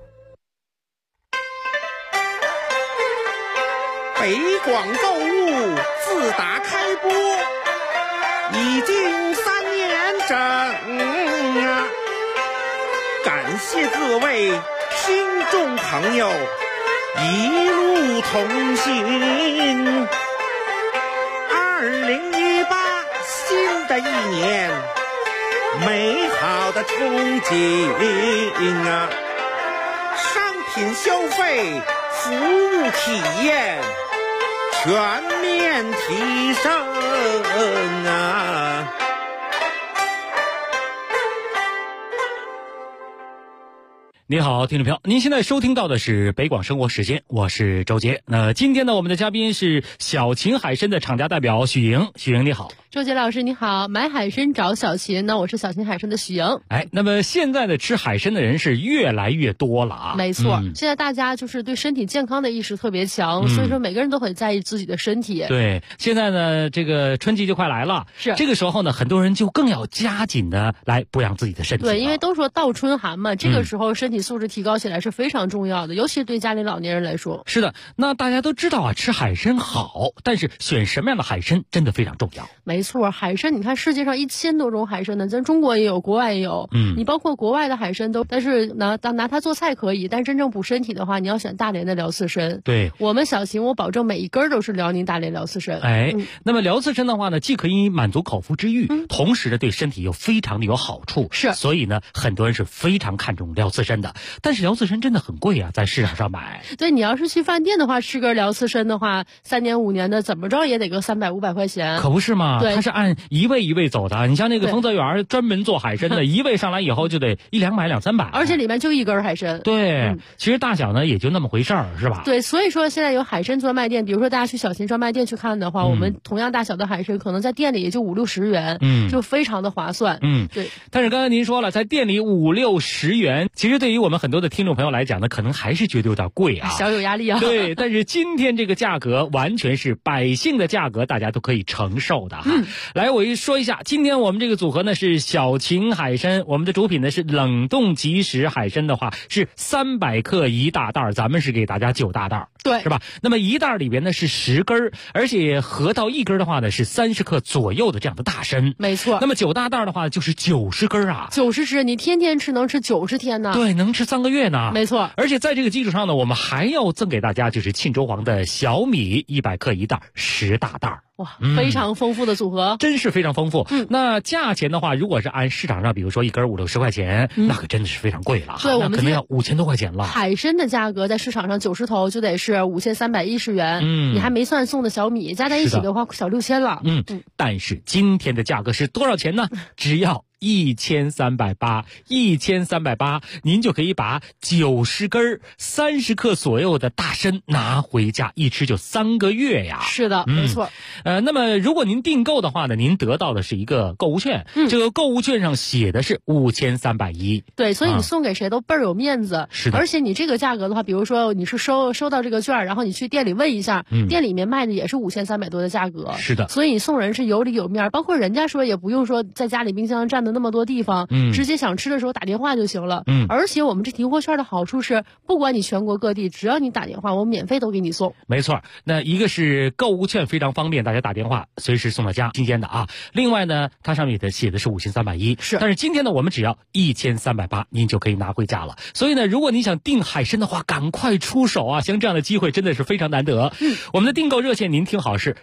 北广购物自打开播已经3年整啊，感谢各位听众朋友一路同行。2018新的一年，美好的憧憬啊！商品消费、服务体验全面提升啊！ 你好，听众朋友，您现在收听到的是北广生活时间，我是周杰。那今天呢，我们的嘉宾是小秦海参的厂家代表许莹。许莹你好。 周杰老师你好，买海参找小秦，那我是小秦海参的许莹。 哎，那么现在的吃海参的人是越来越多了啊。 没错，现在大家就是对身体健康的意识特别强，所以说每个人都很在意自己的身体。 对，现在呢，这个春季就快来了， 是这个时候呢，很多人就更要加紧的来补养自己的身体。 对，因为都说倒春寒嘛，这个时候身体体素质提高起来是非常重要的，尤其对家里老年人来说。 是的，那大家都知道啊，吃海参好，但是选什么样的海参真的非常重要。 没错，海参你看世界上1000多种海参呢，咱中国也有，国外也有。你包括国外的海参都，但是拿它做菜可以，但真正补身体的话，你要选大连的辽刺参。 对， 我们小秦，我保证每一根都是辽宁大连辽刺参。 那么辽刺参的话呢，既可以满足口腹之欲，同时呢对身体又非常的有好处。 是， 所以呢很多人是非常看重辽刺参的。但是辽刺参真的很贵啊，在市场上买。 对，你要是去饭店的话，吃根辽刺参的话，3年5年的怎么着也得个300、500块钱。 可不是嘛？ 对， 它是按一位一位走的。你像那个丰泽园专门做海参的，一位上来以后就得100-200、200-300， 而且里面就一根海参。 对，其实大小呢也就那么回事儿，是吧？ 对，所以说现在有海参专卖店，比如说大家去小秦专卖店去看的话，我们同样大小的海参可能在店里也就50-60元，就非常的划算。 对。但是刚才您说了，在店里50-60元，其实对于我们很多的听众朋友来讲呢，可能还是觉得有点贵啊， 小有压力啊。 对，但是今天这个价格完全是百姓的价格，大家都可以承受的哈。来，我说一下，今天我们这个组合呢是小秦海参，我们的主品呢是冷冻即食海参的话是300克1大袋，咱们是给大家9大袋， 对， 是吧？那么1袋里边呢是10根，而且合到1根的话呢是30克左右的这样的大参， 没错。 那么9大袋的话就是90根啊 ，90只，你天天吃能吃90天呢？ 对，能吃3个月呢。 没错。 而且在这个基础上呢，我们还要赠给大家就是沁州黄的小米100克1袋10大袋。 哇，非常丰富的组合， 真是非常丰富。那价钱的话，如果是按市场上，比如说1根50-60块钱，那可真的是非常贵了。 对，我们可能要5000多块钱了。 海参的价格在市场上90头就得是5310元，你还没算送的小米，加在一起的话小6000了。 但是今天的价格是多少钱呢？只要1380，1380，您就可以把90根30克左右的大参拿回家，一吃就3个月呀。 是的，没错。 那么如果您订购的话呢，您得到的是一个购物券，这个购物券上写的是5310。 对，所以你送给谁都倍儿有面子。 是的。 而且你这个价格的话，比如说你是收到这个券，然后你去店里问一下，店里面卖的也是5300多的价格。 是的。 所以你送人是有里有面，包括人家说也不用说在家里冰箱占的那么多地方，直接想吃的时候打电话就行了。而且我们这提货券的好处是，不管你全国各地，只要你打电话，我们免费都给你送。 没错，那一个是购物券非常方便，大家打电话随时送到家，新鲜的啊。另外呢，它上面写的是5310， 是。 但是今天呢，我们只要1380，您就可以拿回家了。所以呢，如果你想订海参的话，赶快出手啊！像这样的机会真的是非常难得。我们的订购热线您听好是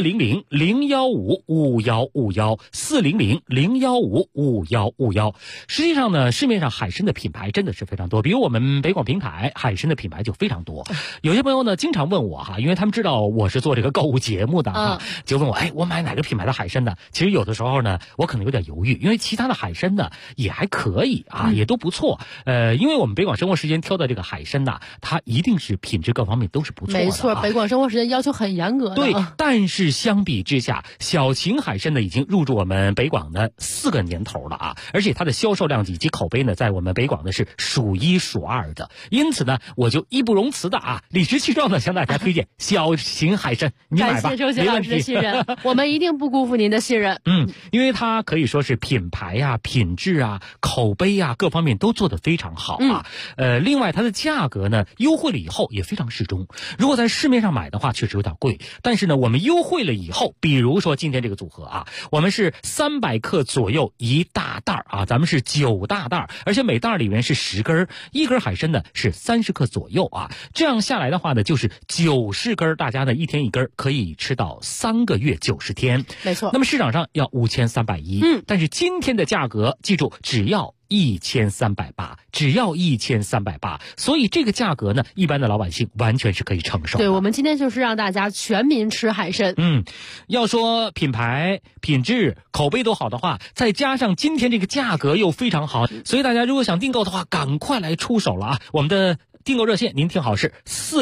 400-015-5151，400-015-5151。实际上呢，市面上海参的品牌真的是非常多，比如我们北广平台海参的品牌就非常多。有些朋友呢经常问我哈，因为他们知道我是做这个购物节目的就问我，我买哪个品牌的海参呢？其实有的时候呢，我可能有点犹豫，因为其他的海参呢也还可以啊，也都不错。因为我们北广生活时间挑的这个海参呢，它一定是品质各方面都是不错的。 没错，北广生活时间要求很严格的。 对，但是相比之下，小秦海参呢已经入驻我们北广的4个年头了啊，而且它的销售量以及口碑呢，在我们北广呢是数1数2的。因此呢，我就义不容辞的理直气壮的向大家推荐小秦海参，你买吧， 感谢周杰老师的信任，我们一定不辜负您的信任。 因为它可以说是品牌啊、品质啊、口碑啊各方面都做得非常好啊。另外它的价格呢优惠了以后也非常适中。如果在市面上买的话，确实有点贵，但是呢，我们优惠了以后，比如说今天这个组合我们是300克左右1大袋咱们是9大袋，而且每袋里面是10根，1根海参呢是30克左右这样下来的话呢，就是90根，大家呢一天1根，可以吃到3个月90天。 没错。 那么市场上要5310，但是今天的价格，记住只要1380，只要1380，所以这个价格呢，一般的老百姓完全是可以承受的。 对，我们今天就是让大家全民吃海参。 要说品牌、品质、口碑都好的话，再加上今天这个价格又非常好，所以大家如果想订购的话，赶快来出手了我们的订购热线您听好是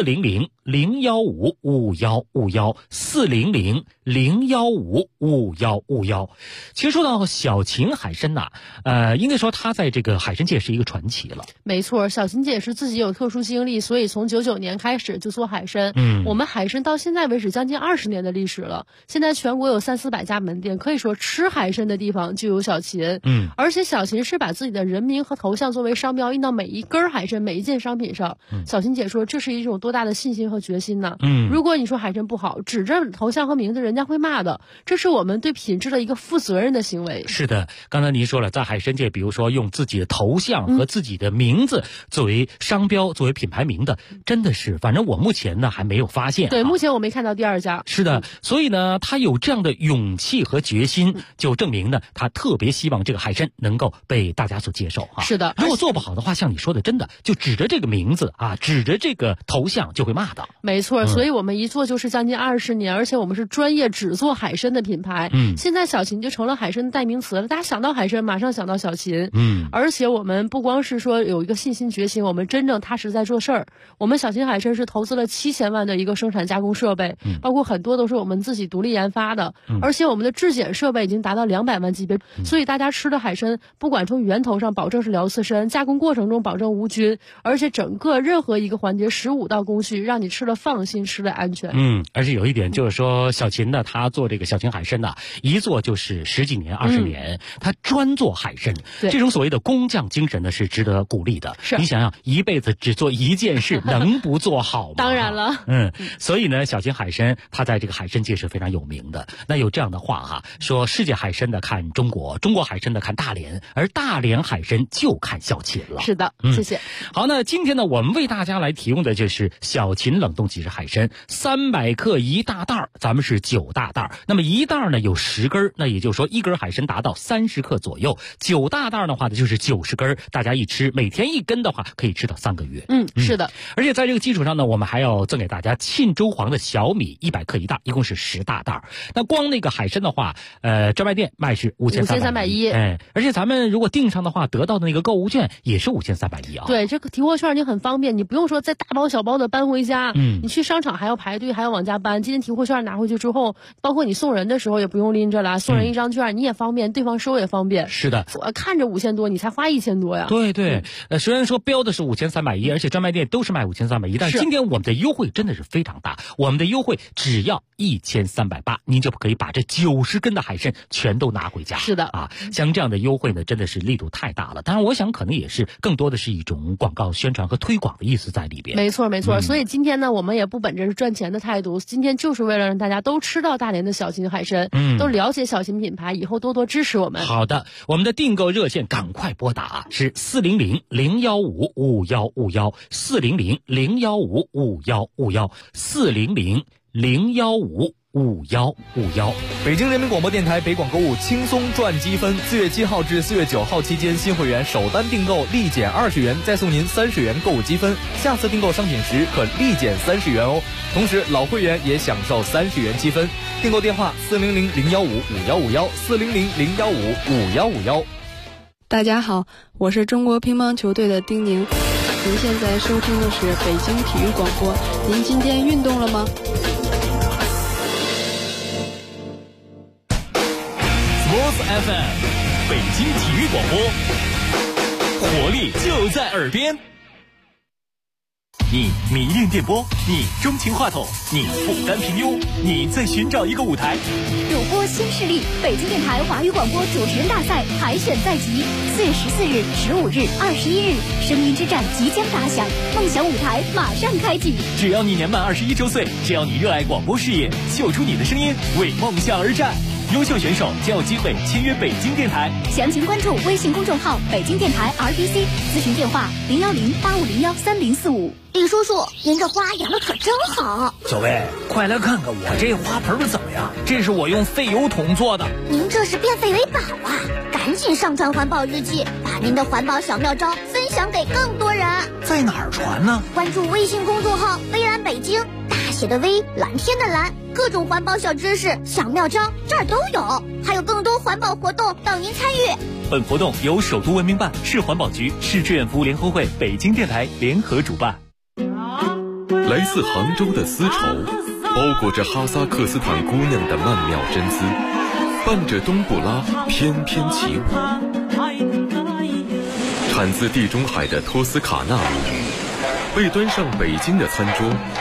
400-015-5151，400-015-5151。其实说到小秦海参呐，应该说他在这个海参界是一个传奇了。 没错，小秦姐是自己有特殊经历，所以从99年开始就做海参。我们海参到现在为止将近20年的历史了，现在全国有300-400家门店，可以说吃海参的地方就有小秦。而且小秦是把自己的人名和头像作为商标印到每一根海参每一件商品上。小秦姐说这是一种多大的信心和决心呢？如果你说海参不好，指着头像和名字，人家会骂的。这是我们对品质的一个负责任的行为。 是的，刚才您说了，在海参界，比如说用自己的头像和自己的名字作为商标、作为品牌名的，真的是，反正我目前呢还没有发现。 对，目前我没看到第2家。 是的，所以呢，他有这样的勇气和决心，就证明呢，他特别希望这个海参能够被大家所接受啊。 是的， 如果做不好的话，像你说的，真的就指着这个名字啊，指着这个头像就会骂的。 没错，所以我们一做就是将近20年，而且我们是专业只做海参的品牌。现在小秦就成了海参的代名词了，大家想到海参马上想到小秦。而且我们不光是说有一个信心决心，我们真正踏实在做事儿。我们小秦海参是投资了7000万的一个生产加工设备，包括很多都是我们自己独立研发的，而且我们的质检设备已经达到200万级别，所以大家吃的海参不管从源头上保证是辽刺参，加工过程中保证无菌，而且整个任何一个环节15道工序，让你吃的放心，吃的安全。 而且有一点就是说，小秦呢，他做这个小秦海参呢，一做就是10几年、20年，他专做海参，这种所谓的工匠精神呢是值得鼓励的。 是， 你想想，一辈子只做一件事，能不做好吗？ 当然了。 所以呢，小秦海参他在这个海参界是非常有名的。那有这样的话哈，说世界海参的看中国，中国海参的看大连，而大连海参就看小秦了。 是的，谢谢。 好，那今天呢，我们为大家来提供的就是小秦冷冻即食海参，300克一大袋，咱们是9大袋。那么一袋呢有10根，那也就是说一根海参达到30克左右，9大袋的话呢就是90根，大家一吃，每天1根的话可以吃到3个月。 是的。 而且在这个基础上呢，我们还要赠给大家沁州黄的小米100克一袋，一共是10大袋。那光那个海参的话，专卖店卖是5310，而且咱们如果订上的话，得到的那个购物券也是5310啊。 对，这个提货券你很方便，你不用说再大包小包的搬回家，你去商场还要排队，还要往家搬。今天提货券拿回去之后，包括你送人的时候也不用拎着了，送人一张券你也方便，对方收也方便。 是的， 我看着5000多，你才花1000多呀。 对，虽然说标的是5310，而且专卖店都是卖5310，但是今天我们的优惠真的是非常大，我们的优惠只要1380，您就可以把这90根的海参全都拿回家。 是的啊，像这样的优惠呢，真的是力度太大了。当然，我想可能也是更多的是一种广告宣传和推广的意思在里边。 没错，所以今天呢，我们也不本着是赚钱的态度，今天就是为了让大家都吃到大连的小秦海参，都了解小秦品牌，以后多多支持我们。 好的，我们的订购热线赶快拨打是400-015-5151，400-015-5151，400-015-5151。 北京人民广播电台北广购物轻松赚积分，4月7号至4月9号期间，新会员首单订购立减20元，再送您30元购物积分，下次订购商品时可立减30元哦。同时，老会员也享受30元积分。订购电话400-015-5151，400-015-5151。 大家好，我是中国乒乓球队的丁宁。您现在收听的是北京体育广播。您今天运动了吗 ？Sports FM， 北京体育广播，活力就在耳边。你迷恋电波，你钟情话筒，你不甘平庸，你在寻找一个舞台。 主播新势力，北京电台华语广播主持人大赛海选在即，4月14日、15日、21日，声音之战即将打响，梦想舞台马上开启。 只要你年满21周岁，只要你热爱广播事业，秀出你的声音，为梦想而战。优秀选手将有机会签约北京电台。 详情关注微信公众号北京电台 RBC， 咨询电话010-8501-3045。李叔叔，您这花养的可真好。 小薇，快来看看我这花盆怎么样？这是我用废油桶做的。 您这是变废为宝啊！赶紧上传环保日记，把您的环保小妙招分享给更多人。 在哪儿传呢？ 关注微信公众号微蓝北京，大写的微，蓝天的蓝，各种环保小知识、小妙招这儿都有，还有更多环保活动等您参与。 本活动由首都文明办、市环保局、市志愿服务联合会、北京电台联合主办。 来自杭州的丝绸，包裹着哈萨克斯坦姑娘的曼妙真姿，伴着冬不拉翩翩起舞。产自地中海的托斯卡纳米，被端上北京的餐桌，